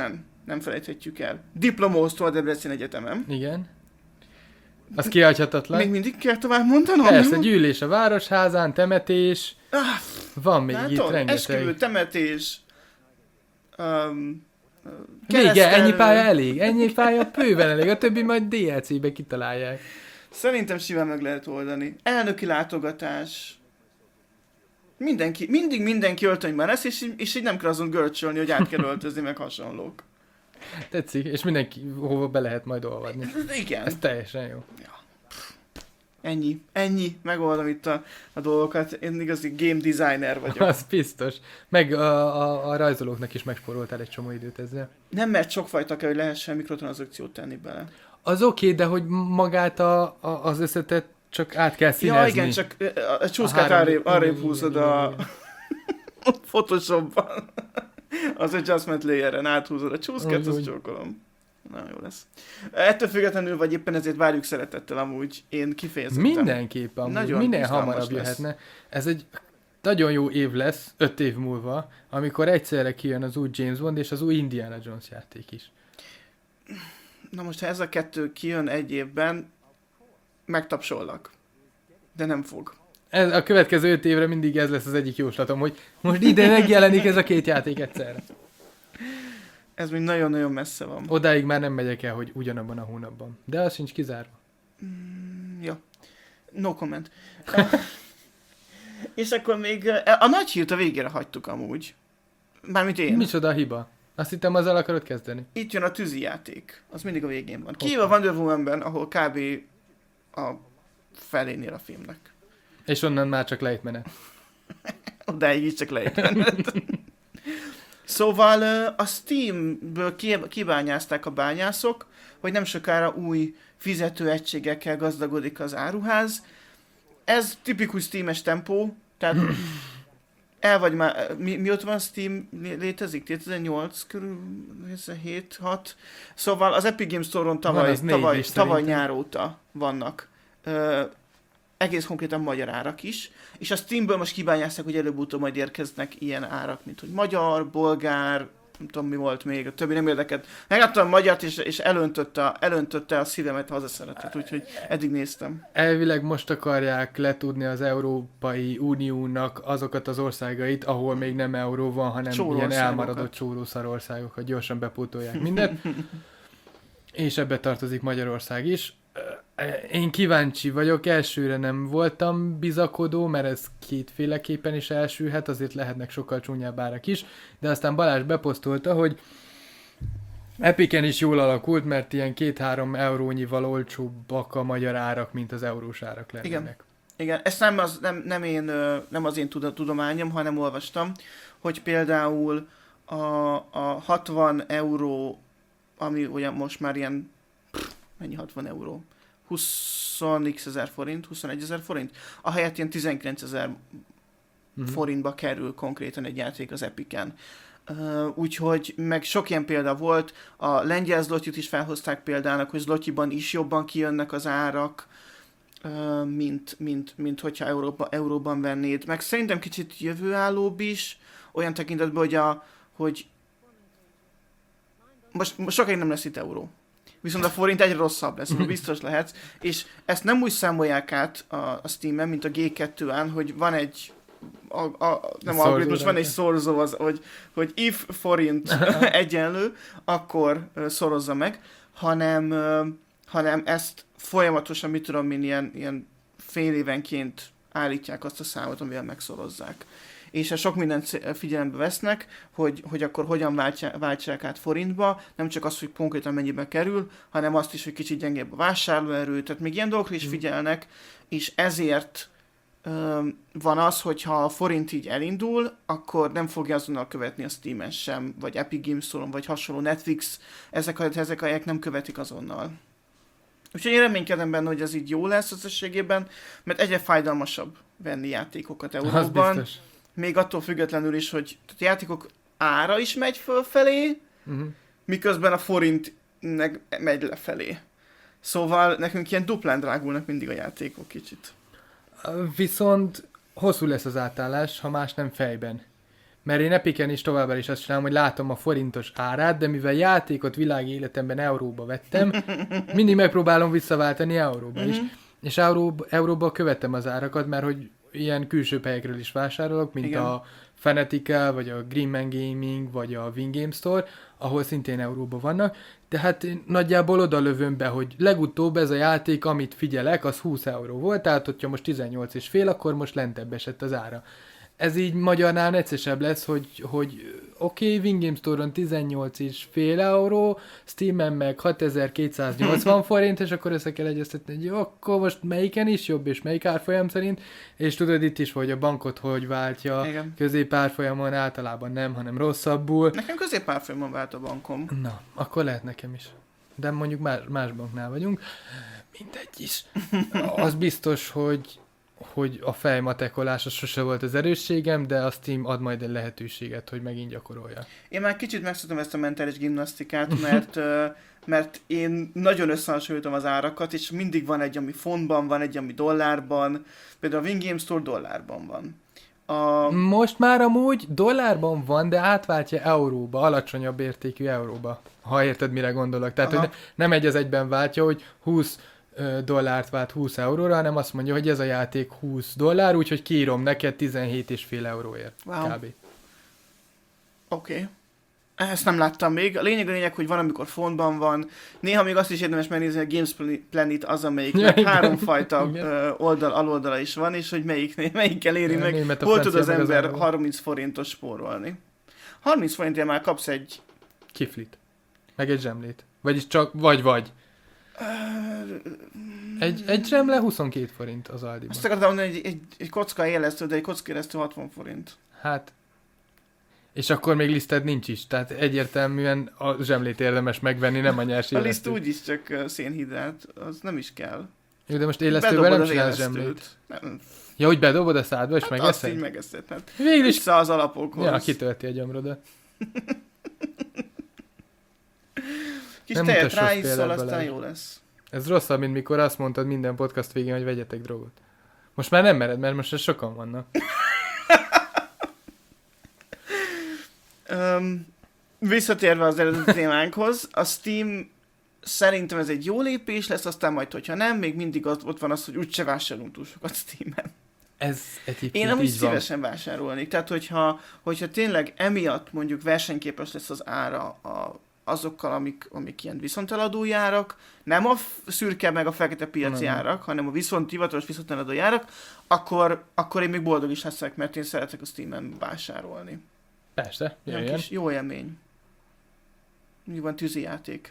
nem felejthetjük el. Diplomóztól a Debrecen Egyetemen. Igen. Az kihagyhatatlan. Még mindig kell tovább mondanom? Persze, nem? gyűlés a városházán, temetés. Ah, Van még hát itt ott, rengeteg. esküvő, temetés, um, Vége, ennyi pálya elég. Ennyi pálya bőven elég. A többi majd dé el cé-be kitalálják. Szerintem simán meg lehet oldani. Elnöki látogatás. Mindenki, mindig mindenki öltönyben lesz, és, és így nem kell azon görcsölni, hogy át kell öltözni, meg hasonlók. Tetszik, és mindenki hova be lehet majd olvadni. Igen. Ez teljesen jó. Ennyi, ennyi, megoldom itt a, a dolgokat. Én igazi game designer vagyok. Az biztos. Meg a, a, a rajzolóknak is megspóroltál egy csomó időt ezzel. Nem, mert sokfajta kell, hogy lehessen mikrotranszakciót tenni bele. Az oké, okay, de hogy magát a, a, az összetet csak át kell színezni. Ja, igen, csak a, a csúszkát arrébb, arrébb húzod a Photoshopban. Az adjustment layeren áthúzod a csúszkát, azt csókolom. Na, jó lesz. Ettől függetlenül, vagy éppen ezért várjuk szeretettel amúgy. Én kifejezetten. Mindenképpen amúgy. Nagyon Minél hamarabb lesz. Jöhetne. Ez egy nagyon jó év lesz, öt év múlva, amikor egyszerre kijön az új James Bond és az új Indiana Jones játék is. Na most, ha ez a kettő kijön egy évben, megtapsollak. De nem fog. Ez, a következő öt évre mindig ez lesz az egyik jóslatom, hogy most ide megjelenik ez a két játék egyszerre. Ez még nagyon-nagyon messze van. Odáig már nem megyek el, hogy ugyanabban a hónapban. De az sincs kizárva. Mm, ja. No comment. És akkor még a nagy hírt a végére hagytuk amúgy. Mármint én. Micsoda a hiba? Azt hittem, azzal akarod kezdeni. Itt jön a tűzijáték. Az mindig a végén van. Kívül a Wonder Woman-ben, ahol kb. A felénél a filmnek. És onnan már csak lejtmenet. Odáig is csak lejtmenet. Szóval a Steamből kibányázták a bányászok, hogy nem sokára új fizetőegységekkel gazdagodik az áruház. Ez tipikus Steam-es tempó, tehát el vagy már, mi, mióta van Steam létezik? kétezer-nyolc körül, hét hat Szóval az Epic Games Store-on tavaly, tavaly, tavaly nyár óta vannak. Ö, egész konkrétan magyar árak is, és a Steamből most kibányázták, hogy előbb-utóbb majd érkeznek ilyen árak, mint hogy magyar, bolgár, nem tudom mi volt még, a többi nem érdekelt. Megadtam a magyart, és, és elöntötte, elöntötte a szívemet hazaszeretet, úgyhogy eddig néztem. Elvileg most akarják letudni az Európai Uniónak azokat az országait, ahol még nem euró van, hanem ilyen elmaradott csórószar országokat gyorsan bepótolják mindent. És ebbe tartozik Magyarország is. Én kíváncsi vagyok, elsőre nem voltam bizakodó, mert ez kétféleképpen is elsülhet, azért lehetnek sokkal csúnyább árak is, de aztán Balázs beposztolta, hogy Epicen is jól alakult, mert ilyen két-három eurónyival olcsóbbak a magyar árak, mint az eurós árak lennének. Igen, Igen. Ezt nem az, nem, nem, én, nem az én tudományom, hanem olvastam, hogy például a, a hatvan euró, ami ugye most már ilyen, pff, mennyi hatvan euró? húsz ezer forint, huszonegy ezer forint, ahelyett ilyen tizenkilenc ezer uh-huh. forintba kerül konkrétan egy játék az Epicen. Uh, úgyhogy meg sok ilyen példa volt, a lengyel zlotyit is felhozták példának, hogy zlotyiban is jobban kijönnek az árak, uh, mint, mint, mint hogyha Európa, euróban vennéd. Meg szerintem kicsit jövőállóbb is, olyan tekintetben, hogy, a, hogy most, most sokáig nem lesz itt euró. Viszont a forint egyre rosszabb lesz, biztos lehetsz. És ezt nem úgy számolják át a, a Steam-en, mint a gé kettőn, hogy van egy a, a, nem algoritmus, van egy szorzó, az, hogy, hogy if forint egyenlő, akkor uh, szorozza meg, hanem, uh, hanem ezt folyamatosan, mit tudom én, ilyen, ilyen fél évenként állítják azt a számot, amivel megszorozzák. És sok mindent figyelembe vesznek, hogy, hogy akkor hogyan váltsák, váltsák át forintba, nem csak az, hogy konkrétan mennyibe kerül, hanem azt is, hogy kicsit gyengébb a vásárlóerő, tehát még ilyen dolgokra is figyelnek, és ezért um, van az, hogyha a forint így elindul, akkor nem fogja azonnal követni a Steam-en sem, vagy Epic Games Store-on, vagy hasonló Netflix, ezek a, ezek a helyek nem követik azonnal. Úgyhogy én reménykedem benne, hogy ez így jó lesz összességében, mert egyre fájdalmasabb venni játékokat Európában. Még attól függetlenül is, hogy a játékok ára is megy fölfelé, uh-huh. miközben a forint megy lefelé. Szóval nekünk ilyen duplán drágulnak mindig a játékok kicsit. Viszont hosszú lesz az átállás, ha más nem fejben. mert én Epicen is továbbá is azt csinálom, hogy látom a forintos árát, de mivel játékot világi életemben euróba vettem, mindig megpróbálom visszaváltani euróba is. Mm-hmm. És euró, euróba követem az árakat, mert hogy ilyen külső helyekről is vásárolok, mint igen. a Fanatical, vagy a Greenman Gaming, vagy a Wingame Store, ahol szintén euróba vannak. Tehát én nagyjából oda lövöm be, hogy legutóbb ez a játék, amit figyelek, az húsz euró volt, tehát hogyha most tizennyolc és fél, akkor most lentebb esett az ára. Ez így magyarnál egyszerűsebb lesz, hogy, hogy oké, okay, Wingame Store-on tizennyolc és fél euró, Steam-en meg hatezer-kétszáznyolcvan forint, és akkor össze kell egyeztetni, hogy jó, akkor most melyiken is jobb, és melyik árfolyam szerint, és tudod itt is, hogy a bankot hogy váltja, igen. Középárfolyamon általában nem, hanem rosszabbul. Nekem középárfolyamon vált a bankom. Na, akkor lehet nekem is. De mondjuk más, más banknál vagyunk. Mindegy is. Az biztos, hogy hogy a fejmatekolás az sose volt az erősségem, de a Steam ad majd egy lehetőséget, hogy megint gyakorolja. Én már kicsit megszoktam ezt a mentális gimnasztikát, mert, mert én nagyon összehasonlítom az árakat, és mindig van egy, ami fontban, van egy, ami dollárban, például a Wingame Store dollárban van. A... Most már amúgy dollárban van, de átváltja euróba, alacsonyabb értékű euróba, ha érted, mire gondolok. Tehát, aha. hogy ne, nem egy az egyben váltja, hogy húsz dollárt vált húsz euróra, hanem azt mondja, hogy ez a játék húsz dollár, úgyhogy kiírom neked tizenhét és fél euróért. Wow. Kb. Oké. Okay. Ezt nem láttam még. A lényeg a lényeg, hogy van, amikor fontban van. Néha még azt is érdemes megnézni, hogy a Games Planet az, amelyiknek ja, háromfajta oldal, aloldala is van, és hogy melyik, melyikkel éri ja, meg. Hol tud az ember az harminc forintos spórolni. harminc forintért már kapsz egy... kiflit. Meg egy zsemlét. Vagyis csak vagy-vagy. Egy, egy zsemle huszonkét forint az Aldiban. Azt akartam mondani, hogy egy, egy, egy kocka élesztő, de egy kocka élesztő hatvan forint. Hát, és akkor még liszted nincs is, tehát egyértelműen a zsemlét érdemes megvenni, nem a nyers élesztő. A liszt úgyis csak szénhidrát, az nem is kell. Jó, de most élesztővel nem csinálsz zsemlét. Nem. Ja, hogy bedobod a szádba, és hát megeszed? Azt így megeszed, hát végül is... vissza az alapokhoz. Ja, kitölti a gyomrodat. Kis tejet ráisszol, aztán jó lesz. Ez rosszabb, mint mikor azt mondtad minden podcast végén, hogy vegyetek drogot. Most már nem mered, mert most sokan vannak. um, visszatérve az eredeti témánkhoz, a Steam szerintem ez egy jó lépés lesz, aztán majd, hogyha nem, még mindig az, ott van az, hogy úgyse vásárolunk túl sokat Steamen. Ez egyébként Én amúgy így van. Szívesen vásárolnék. Tehát, hogyha, hogyha tényleg emiatt mondjuk versenyképes lesz az ára a azokkal, amik, amik ilyen viszonteladó árak, nem a szürke meg a fekete piaci nem. árak, hanem a viszont hivatalos viszonteladó árak, akkor, akkor én még boldog is leszek, mert én szeretek a Steamen vásárolni. Persze, jöjjön. Kis jó élmény. Mi van tűzi játék?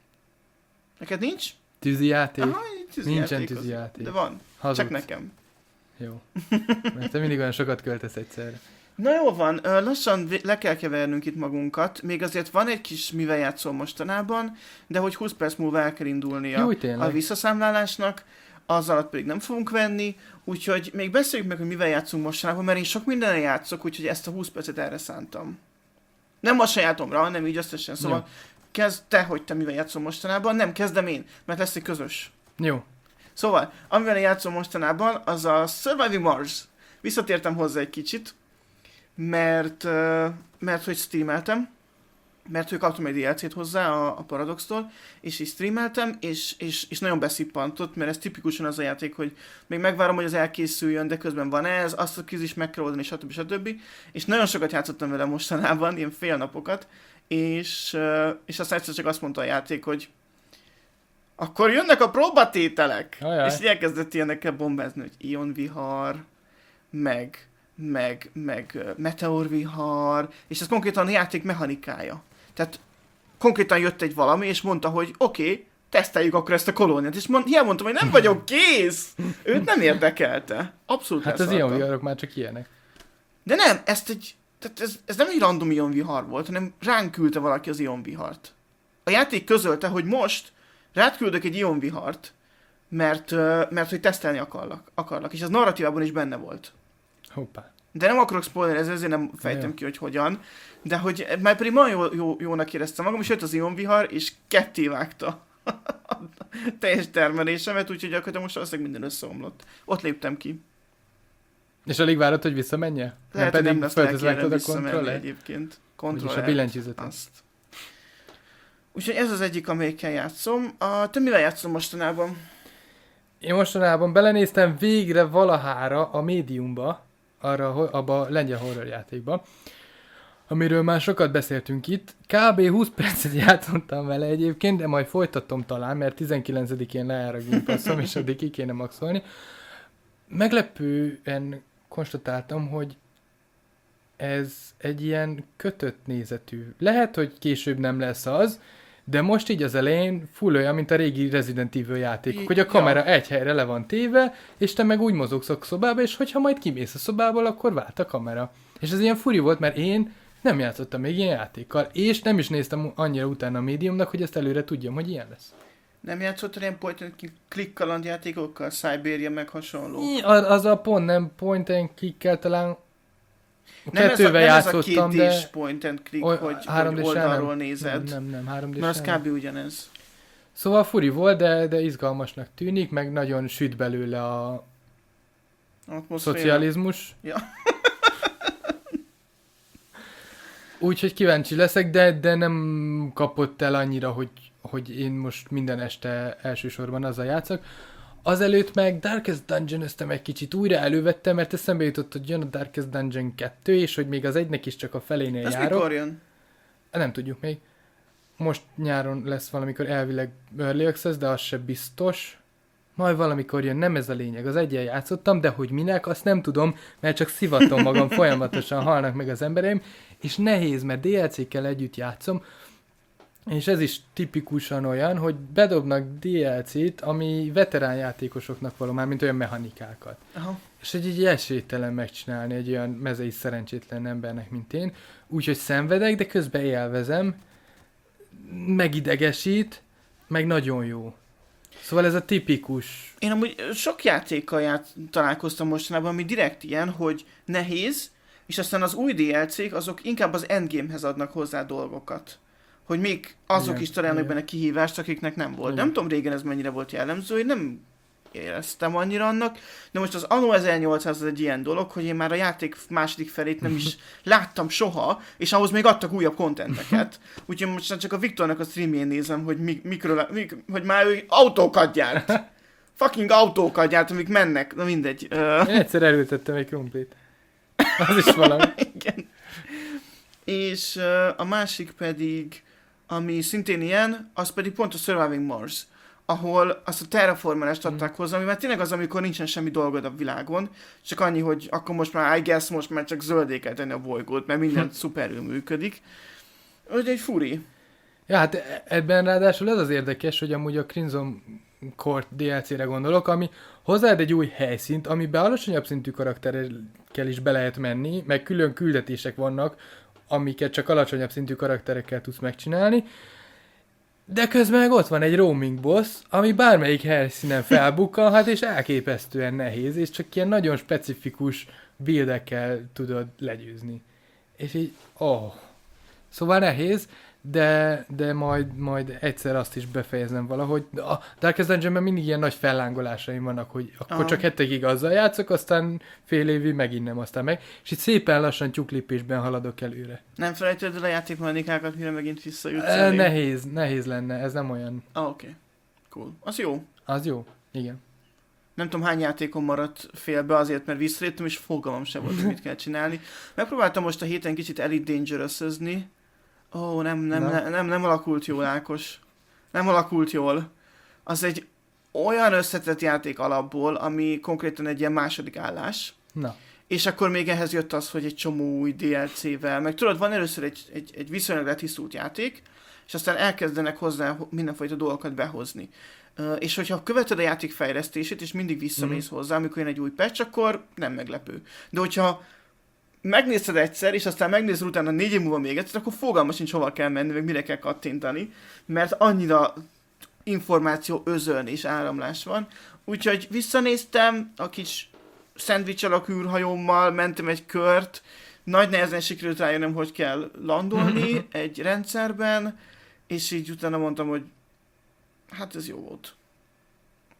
Neked nincs? Tűzi játék? Aha, tűzi nincsen játék, tűzi játék. De van. Hazudsz. Csak nekem. Jó. Mert te mindig olyan sokat költesz egyszerre. Na jó van, lassan le kell kevernünk itt magunkat, még azért van egy kis mivel játszol mostanában, de hogy húsz perc múlva el kell indulnia jó, a visszaszámlálásnak, az alatt pedig nem fogunk venni, úgyhogy még beszéljük meg, hogy mivel játszunk mostanában, mert én sok mindenen játszok, úgyhogy ezt a húsz percet erre szántam. Nem a sajátomra, hanem így összesen, szóval jó. Kezd te, hogy te mivel játszol mostanában, nem, kezdem én, mert lesz egy közös. Jó. Szóval, amivel én játszom mostanában, az a Surviving Mars. Visszatértem hozzá egy kicsit, mert, uh, mert hogy streameltem, mert hogy kaptam egy dé el cét hozzá a, a Paradox-tól, és így streameltem, és, és, és nagyon beszippantott, mert ez tipikusan az a játék, hogy még megvárom, hogy az elkészüljön, de közben van ez, azt a kis is meg kell oldani, stb. stb. És nagyon sokat játszottam vele mostanában, ilyen fél napokat, és, uh, és aztán egyszer csak azt mondta a játék, hogy akkor jönnek a próbatételek! Ajaj. És így elkezdett ilyenekkel bombázni, hogy ionvihar, meg meg, meg meteorvihar, és ez konkrétan a játék mechanikája. Tehát konkrétan jött egy valami, és mondta, hogy oké, okay, teszteljük akkor ezt a kolóniát, és mond, hiába mondtam, hogy nem vagyok kész! Őt nem érdekelte. Abszolút hát az ionviharok már csak ilyenek. De nem, ezt egy, tehát ez, ez nem egy random ionvihar volt, hanem ránk küldte valaki az ionvihart. A játék közölte, hogy most rád küldök egy ionvihart, mert, mert hogy tesztelni akarlak, akarlak, és az narratívában is benne volt. Hoppá. De nem akarok spoilerezni, ezért nem fejtem ki, hogy hogyan. De hogy már pedig nagyon jó, jó, jónak éreztem magam, és jött az ionvihar, és ketté vágta a teljes termelésemet, úgyhogy gyakorlatilag most valószínűleg minden összeomlott. Ott léptem ki. És alig várod, hogy visszamenje? Lehet, hogy nem lesz neki erre visszamenni egyébként. Úgyis a billentyűzetet. Azt. Úgyhogy ez az egyik, amelyikkel játszom. A, te mivel játszom mostanában? Én mostanában belenéztem végre valahára a Mediumba, arra, abba a lengyel horror játékba, amiről már sokat beszéltünk itt. Kb. húsz percet játszottam vele egyébként, de majd folytatom talán, mert tizenkilencedikén lejár a Game Passom, és addig ki kéne maxolni. Meglepően konstatáltam, hogy ez egy ilyen kötött nézetű. Lehet, hogy később nem lesz az, de most így az elején full olyan, mint a régi Resident Evil játékok, hogy a kamera ja. egy helyre le van téve, és te meg úgy mozogsz a szobába, és hogyha majd kimész a szobából, akkor vált a kamera. És ez ilyen furi volt, mert én nem játszottam még ilyen játékkal, és nem is néztem annyira utána a médiumnak, hogy ezt előre tudjam, hogy ilyen lesz. Nem játszottál ilyen point and click kalandjátékokkal, Siberia meg hasonló? Az a pont nem point and click-kel talán nem kettővel ez a, játszottam, nem ez a de... két point and click, oly, hogy, hogy oldalról nem, nézed. Nem, nem, nem, három dés mert az kb. Ugyanez. Szóval furi volt, de, de izgalmasnak tűnik, meg nagyon süt belőle a atmoszféra. Szocializmus. Ja. Úgyhogy kíváncsi leszek, de, de nem kapott el annyira, hogy, hogy én most minden este elsősorban azzal játszok. Azelőtt meg Darkest Dungeon-öztem egy kicsit, újra elővettem, mert eszembe jutott, hogy jön a Darkest Dungeon kettő, és hogy még az egynek is csak a felénél ez járok. mikor jön? Nem tudjuk még. Most nyáron lesz valamikor elvileg Early Access, de az se biztos. Majd valamikor jön, nem ez a lényeg. Az egyen játszottam, de hogy minek, azt nem tudom, mert csak szivatom magam, folyamatosan halnak meg az embereim, és nehéz, mert dé el cé-kkel együtt játszom, és ez is tipikusan olyan, hogy bedobnak dé el cét, ami veterán játékosoknak való, már mint olyan mechanikákat. Aha. És hogy így esélytelen megcsinálni egy olyan mezei szerencsétlen embernek, mint én. Úgyhogy szenvedek, de közben élvezem, megidegesít, meg nagyon jó. Szóval ez a tipikus... Én amúgy sok játékkal ját, találkoztam mostanában, ami direkt ilyen, hogy nehéz, és aztán az új dé el cé-k azok inkább az endgamehez adnak hozzá dolgokat. Hogy még azok igen, is találnak benne kihívást, akiknek nem volt. Igen. Nem tudom régen ez mennyire volt jellemző, hogy nem éreztem annyira annak, de most az Anno ezernyolcszáz az egy ilyen dolog, hogy én már a játék második felét nem is láttam soha, és ahhoz még adtak újabb kontenteket. Úgyhogy most csak a Viktornak a streamjén nézem, hogy, mik, mikről, mik, hogy már ő autókat gyárt. Fucking autókat gyárt, amik mennek, na mindegy. Én egyszer elültettem egy krumplit. Az is valami. Igen. És uh, a másik pedig, ami szintén ilyen, az pedig pont a Surviving Mars, ahol azt a terraformerest adták hozzá, ami már tényleg az, amikor nincsen semmi dolgod a világon, csak annyi, hogy akkor most már, I guess, most már csak zöldé kell tenni a bolygót, mert minden szuperül működik. Úgyhogy egy furi. Ja, hát ebben ráadásul ez az érdekes, hogy amúgy a Crimson Court dé el cé-re gondolok, ami hozzáad egy új helyszínt, amiben alacsonyabb szintű karakterekkel is be lehet menni, meg külön küldetések vannak, amiket csak alacsonyabb szintű karakterekkel tudsz megcsinálni, de közben meg ott van egy roaming boss, ami bármelyik helyszínen felbukkanhat, és elképesztően nehéz, és csak ilyen nagyon specifikus buildekkel tudod legyőzni. És így, oh. Szóval nehéz, de, de majd, majd egyszer azt is befejezem valahogy. A Darkest Dungeonben mindig ilyen nagy fellángolásaim vannak, hogy akkor Aha. csak hetekig azzal játszok, aztán fél évig megint nem, aztán meg. És itt szépen lassan tyúklépésben haladok előre. Nem felejtőd el a játékmechanikákat, mire megint visszajutsz e, Nehéz, nehéz lenne, ez nem olyan. Ah, oké. Okay. Cool. Az jó. Az jó, igen. Nem tudom, hány játékon maradt félbe azért, mert visszaléptem, és fogalmam sem volt, hogy mit kell csinálni. Megpróbáltam most a héten kicsit Elite Dangerous-özni. Ó, oh, nem, nem, nem, nem, nem alakult jól, Ákos. Nem alakult jól. Az egy olyan összetett játék alapból, ami konkrétan egy ilyen második állás. Na. És akkor még ehhez jött az, hogy egy csomó új dé el cé-vel. Meg tudod, van először egy, egy, egy viszonylag letisztult játék, és aztán elkezdenek hozzá mindenfajta dolgokat behozni. Uh, és hogyha követed a játék fejlesztését, és mindig visszamész mm. hozzá, amikor jön egy új patch, akkor nem meglepő. De hogyha megnézted egyszer, és aztán megnézed utána négy év múlva még egyszer, akkor fogalmas sincs hova kell menni, meg mire kell kattintani, mert annyira információ özön és áramlás van. Úgyhogy visszanéztem a kis szendvics alakú űrhajómmal, mentem egy kört, nagy nehezen sikerült rájönnöm, hogy kell landolni egy rendszerben, és így utána mondtam, hogy hát ez jó volt.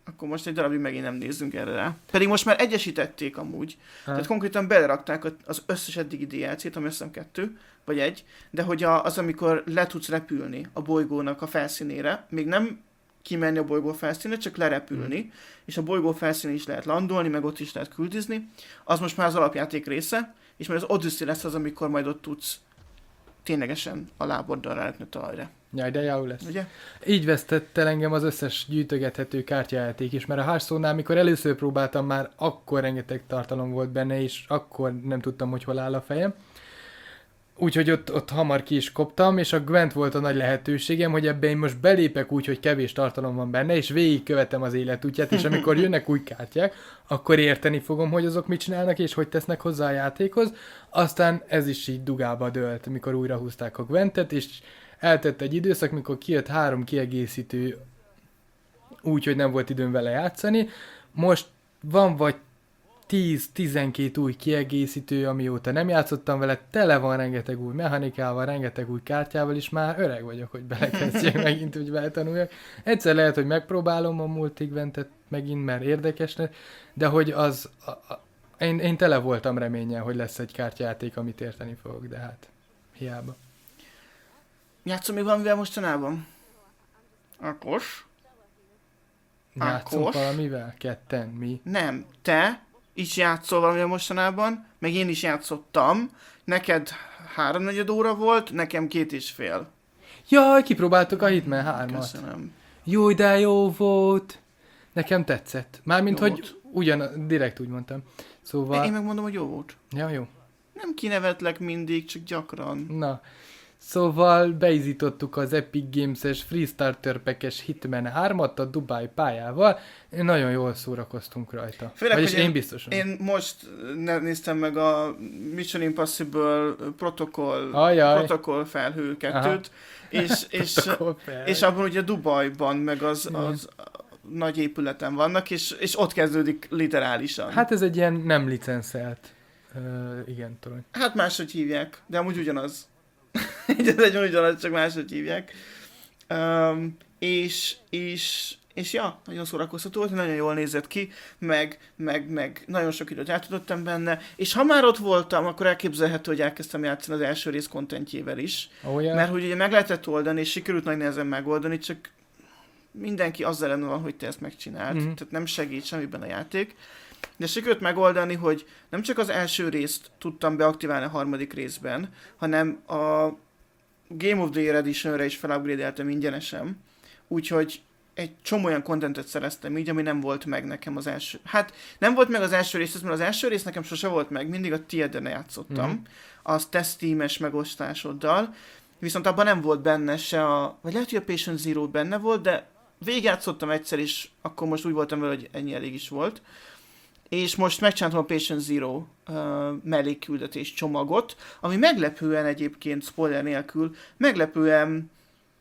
akkor most egy darabig megint nem nézzünk erre rá. Pedig most már egyesítették amúgy. Ha. Tehát konkrétan belerakták az összes eddigi dé el cét, ami azt hiszem kettő, vagy egy, de hogy a, az, amikor le tudsz repülni a bolygónak a felszínére, még nem kimenni a bolygó felszínére, csak lerepülni, mm. és a bolygó felszínén is lehet landolni, meg ott is lehet küldizni, az most már az alapjáték része, és majd az Odyssey lesz az, amikor majd ott tudsz ténylegesen a láboddal rálépni a talajra. Jaj, de jó lesz. Ugye? Így vesztett el engem az összes gyűjtögethető kártyajáték is, mert a Hearthstone-nál, amikor először próbáltam, már akkor rengeteg tartalom volt benne, és akkor nem tudtam, hogy hol áll a fejem. Úgyhogy ott, ott hamar ki is koptam, és a Gwent volt a nagy lehetőségem, hogy ebbe én most belépek úgy, hogy kevés tartalom van benne, és végigkövetem az életútját, és amikor jönnek új kártyák, akkor érteni fogom, hogy azok mit csinálnak, és hogy tesznek hozzá a játékhoz. Aztán ez is így dugába dőlt, amikor újra húzták a Gwentet, és eltett egy időszak, mikor kijött három kiegészítő úgy, hogy nem volt időm vele játszani. Most van vagy tíz-tizenkét új kiegészítő, amióta nem játszottam vele, tele van rengeteg új mechanikával, rengeteg új kártyával, és már öreg vagyok, hogy belekezdjek megint, hogy beletanuljak. Egyszer lehet, hogy megpróbálom a Multigventet megint, mert érdekes, de hogy az... A, a, én, én tele voltam reménnyel, hogy lesz egy kártyajáték, amit érteni fogok, de hát hiába. Játszom még valamivel mostanában? Ákos? Játszunk Ákos? valamivel? Ketten? Mi? Nem, te is játszol valamivel mostanában, meg én is játszottam. Neked háromnegyed óra volt, nekem két és fél. Jaj, kipróbáltuk a Hitman hármat. Köszönöm. Jó, de jó volt. Nekem tetszett. Mármint, Jó hogy volt. ugyan, direkt úgy mondtam. Szóval... Én megmondom, hogy jó volt. Ja, jó. Nem kinevetlek mindig, csak gyakran. Na. Szóval beizítottuk az Epic Games-es Free Starter Pack-es Hitman hármat a Dubai pályával. Nagyon jól szórakoztunk rajta. Főleg, Vagyis hogy én én- biztosan. Én most ne- néztem meg a Mission Impossible Protocol, Ajaj. Protocol felhő kettőt, és, és, Protokoll. és abban ugye Dubajban, meg az, Igen. az nagy épületen vannak, és, és ott kezdődik literálisan. Hát ez egy ilyen nem licenszelt. Uh, igen, torony. Hát máshogy hívják, de amúgy ugyanaz. Ez egy ugyanaz, csak máshogy hívják. Um, és, és, és ja, nagyon szórakoztató volt, nagyon jól nézett ki, meg, meg, meg nagyon sok időt eltudottam benne, és ha már ott voltam, akkor elképzelhető, hogy elkezdtem játszani az első rész kontentjével is, Oh, yeah. mert hogy ugye meg lehetett oldani, és sikerült nagy nehezen megoldani, csak mindenki azzal ellen van, hogy te ezt megcsináld, Mhm. tehát nem segít semmiben a játék. De sikerült megoldani, hogy nem csak az első részt tudtam beaktiválni a harmadik részben, hanem a Game of the Year Edition-re is felupgrade-eltem ingyenesen, úgyhogy egy csomó olyan contentet szereztem így, ami nem volt meg nekem az első... Hát nem volt meg az első rész, mert az első rész nekem sose volt meg, mindig a tiéden játszottam, Mhm. az te Steam-es megosztásoddal, viszont abban nem volt benne se a... Vagy lehet, hogy a Patient Zero benne volt, de végigjátszottam egyszer is, akkor most úgy voltam vele, hogy ennyi elég is volt. És most megcsináltam a Patient Zero uh, mellékküldetés csomagot, ami meglepően egyébként, spoiler nélkül, meglepően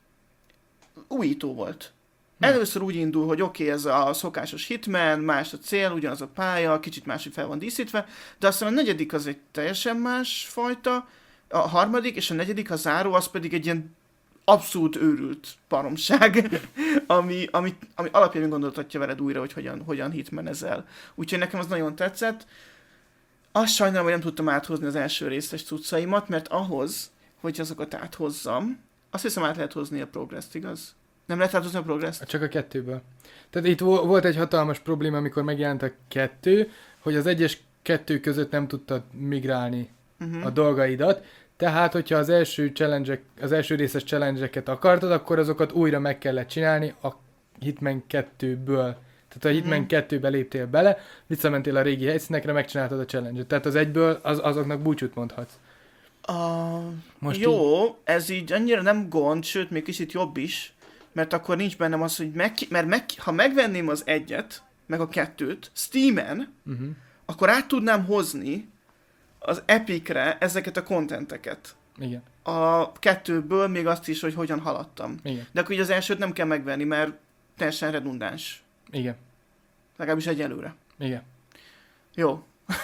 újító volt. Hm. Először úgy indul, hogy oké, okay, ez a szokásos Hitman, más a cél, ugyanaz a pálya, kicsit máshogy fel van díszítve, de aztán a negyedik az egy teljesen más fajta, a harmadik és a negyedik, a záró, az pedig egy ilyen abszolút őrült baromság, ami, ami, ami alapján gondoltatja veled újra, hogy hogyan, hogyan hitmenezel. Úgyhogy nekem az nagyon tetszett. Azt sajnálom, hogy nem tudtam áthozni az első részes cuccaimat, mert ahhoz, hogy azokat áthozzam, azt hiszem át lehet hozni a progresszt, igaz? Nem lehet áthozni a progresszt? Csak a kettőből. Tehát itt vo- volt egy hatalmas probléma, amikor megjelent a kettő, hogy az egyes kettő között nem tudtad migrálni Uh-huh. a dolgaidat, tehát hogyha az első challenge az első részes challenge-eket akartad, akkor azokat újra meg kellett csinálni a Hitman kettőből. Tehát a Hitman Mhm. kettőbe léptél bele, visszamentél a régi helyszínekre, megcsináltad a challenge-et. Tehát az egyből az, azoknak búcsút mondhatsz. Uh, Most jó, így... ez így annyira nem gond, sőt, még kicsit jobb is, mert akkor nincs bennem az, hogy meg, mert meg, ha megvenném az egyet, meg a kettőt Steamen, Uh-huh. akkor át tudnám hozni az Epicre ezeket a contenteket. Igen, A kettőből még azt is, hogy hogyan haladtam. igen, De akkor így az elsőt nem kell megvenni, mert teljesen redundáns. igen, Legalábbis egyelőre. igen. Jó.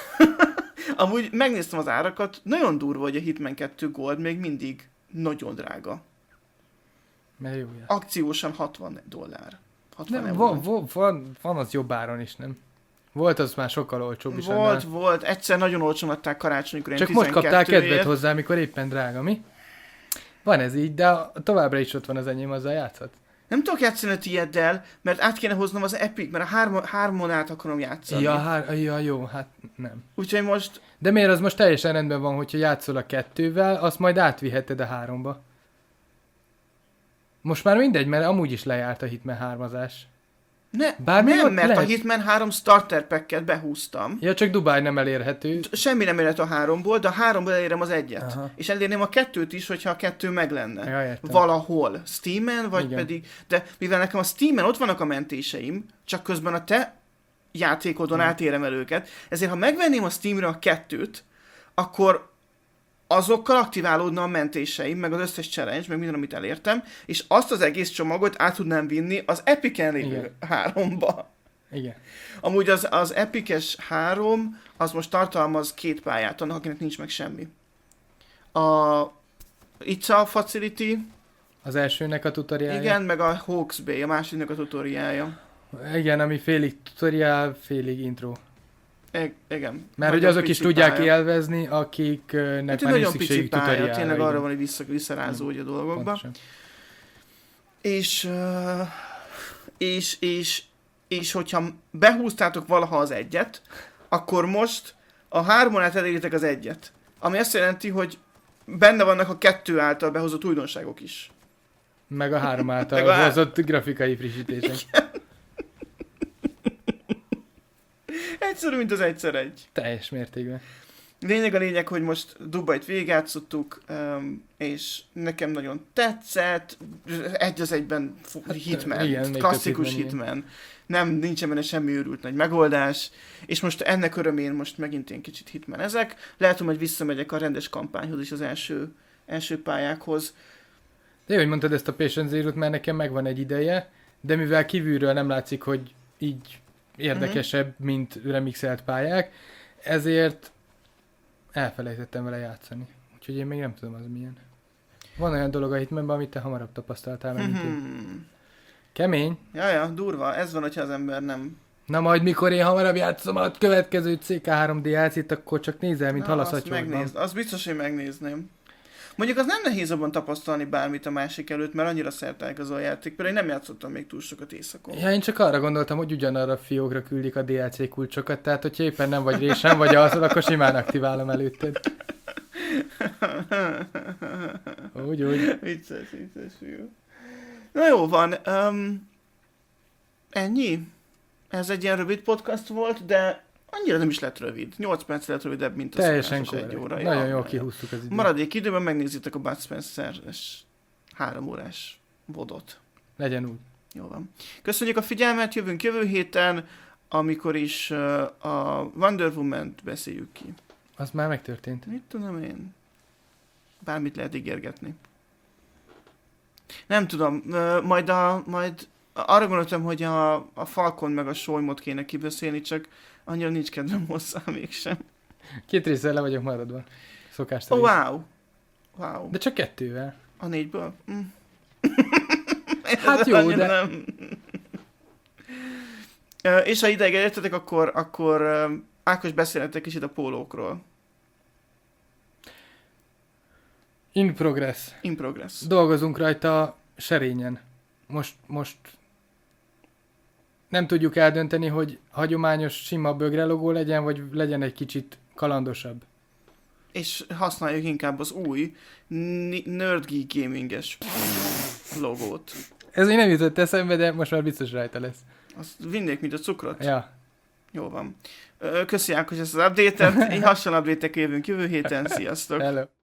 Amúgy megnéztem az árakat, nagyon durva, hogy a Hitman kettő Gold még mindig nagyon drága. Mert jó jár. Akciósan hatvan dollár. hatvan Nem, euró. van, van, van, van az jobb áron is, nem? Volt az már sokkal olcsóbb is. Volt, annál. volt. Egyszer nagyon olcsón adták karácsonykor. Csak most kapták kedvet hozzá, amikor éppen drága, mi? Van ez így, de továbbra is ott van az enyém, azzal játszhat. Nem tudok játszani a tiéddel, mert át kéne hoznom az Epic, mert a hárma, hármon át akarom játszani. Ja, hár, ja, jó, hát nem. Úgyhogy most... De miért az most teljesen rendben van, hogyha játszol a kettővel, azt majd átviheted a háromba. Most már mindegy, mert amúgy is lejárt a Hitman hármazás. Ne, Bármi nem, ott mert lehet. a Hitman három starter packet behúztam. Ja, csak Dubáj nem elérhető. Semmi nem érhet a háromból, de a háromból elérem az egyet. Aha. És elérném a kettőt is, hogyha a kettő meg lenne. Ja, értem. Valahol. Steamen, vagy Igen. pedig... De mivel nekem a Steamen ott vannak a mentéseim, csak közben a te játékodon Hmm. átérem el őket, ezért ha megvenném a Steamre a kettőt, akkor azokkal aktiválódna a mentéseim, meg az összes challenge, meg minden, amit elértem, és azt az egész csomagot át tudnám vinni az Epic-en lévő Igen. háromba. Igen. Amúgy az, az Epic-es három, az most tartalmaz két pályát, annak, akinek nincs meg semmi. A It's a Facility, Az elsőnek a tutoriálja. igen, meg a Hawks Bay, a másodiknak a tutoriálja. Igen, ami félig tutoriál, félig intro. I- igen. Mert hogy Nagyon azok is pici tudják pálya. élvezni, akiknek Hát egy már nincs nagyon pici szükségük pálya, tutoriálra. tényleg igen. arra van, hogy vissza, visszarázódj a dolgokba. Pontosan. És, uh, és, és, és hogyha behúztátok valaha az egyet, akkor most a hármon át eléritek az egyet. Ami azt jelenti, hogy benne vannak a kettő által behozott újdonságok is. Meg a három Meg a által há- hozott grafikai frissítések. Egyszerű, mint az egyszer egy. Teljes mértékben. Lényeg a lényeg, hogy most Dubajt végigjátszottuk, um, és nekem nagyon tetszett, egy az egyben fu- Hát, Hitman, igen, még klasszikus több Hitman, Hitman. Nem, nincsen benne semmi őrült nagy megoldás, és most ennek örömén most megint én kicsit Hitman ezek. Lehet, hogy majd visszamegyek a rendes kampányhoz is az első, első pályákhoz. De jó, hogy mondtad ezt a Patient Zero-t, mert nekem megvan egy ideje, de mivel kívülről nem látszik, hogy így érdekesebb, Mhm. mint remixelt pályák, ezért elfelejtettem vele játszani. Úgyhogy én még nem tudom, az milyen. Van olyan dolog a Hitmanben, amit te hamarabb tapasztaltál meg, mint én. Hmm. Kemény. Jaja, durva. Ez van, hogyha az ember nem... Na majd mikor én hamarabb játszom a következő cé ká három dé el cét, akkor csak nézel, mint Na, halasz a azt csókban. megnéz, azt biztos, hogy megnézném. Mondjuk az nem nehéz abban tapasztalni bármit a másik előtt, mert annyira szertágazol a játék. Például én nem játszottam még túl sokat éjszakon. Ja, én csak arra gondoltam, hogy ugyanarra a fiókra küldik a dé el cé kulcsokat, tehát hogyha éppen nem vagy résen, vagy alszol, akkor simán aktiválom előtted. Úgy, úgy. Vicces, vicces fiú. Na jó van. Um, ennyi? Ez egy ilyen rövid podcast volt, de annyira nem is lett rövid. nyolc perc lett rövidebb, mint a Teljesen szokásos egy korrekt. óra. Nagyon Ja, jól ja, ja. kihúztuk az időt. Maradék időben megnézitek a Bud Spencer-es három órás vodot. Legyen úgy. Jó van. Köszönjük a figyelmet, jövünk jövő héten, amikor is uh, a Wonder Woman-t beszéljük ki. Az már megtörtént. Mit tudom én? Bármit lehet ígérgetni. Nem tudom, uh, majd, a, majd arra gondoltam, hogy a, a Falcon meg a Solymot kéne kibeszélni, csak annyira nincs kedvem hozzá mégsem. Két részre le vagyok maradva. Szokás Oh, szerint. wow! Wow. De csak kettővel. A négyből? Mm. Hát jó, Annyira de- Nem. Ö, És ha ideig elértetek, akkor, akkor ö, Ákos beszélhetek kicsit a pólókról. In progress. In progress. Dolgozunk rajta serényen. Most, most nem tudjuk eldönteni, hogy hagyományos sima bögre logó legyen, vagy legyen egy kicsit kalandosabb. És használjuk inkább az új N- Nerd Geek Gaming-es logót. Ez még nem jutott eszembe, de most már biztos rajta lesz. Azt vinnék, mint a cukrot. Ja. Jó van. Ö, Köszi Ákos ezt az update-et. Így hasonló update-ek jövünk jövő héten. Sziasztok! Hello.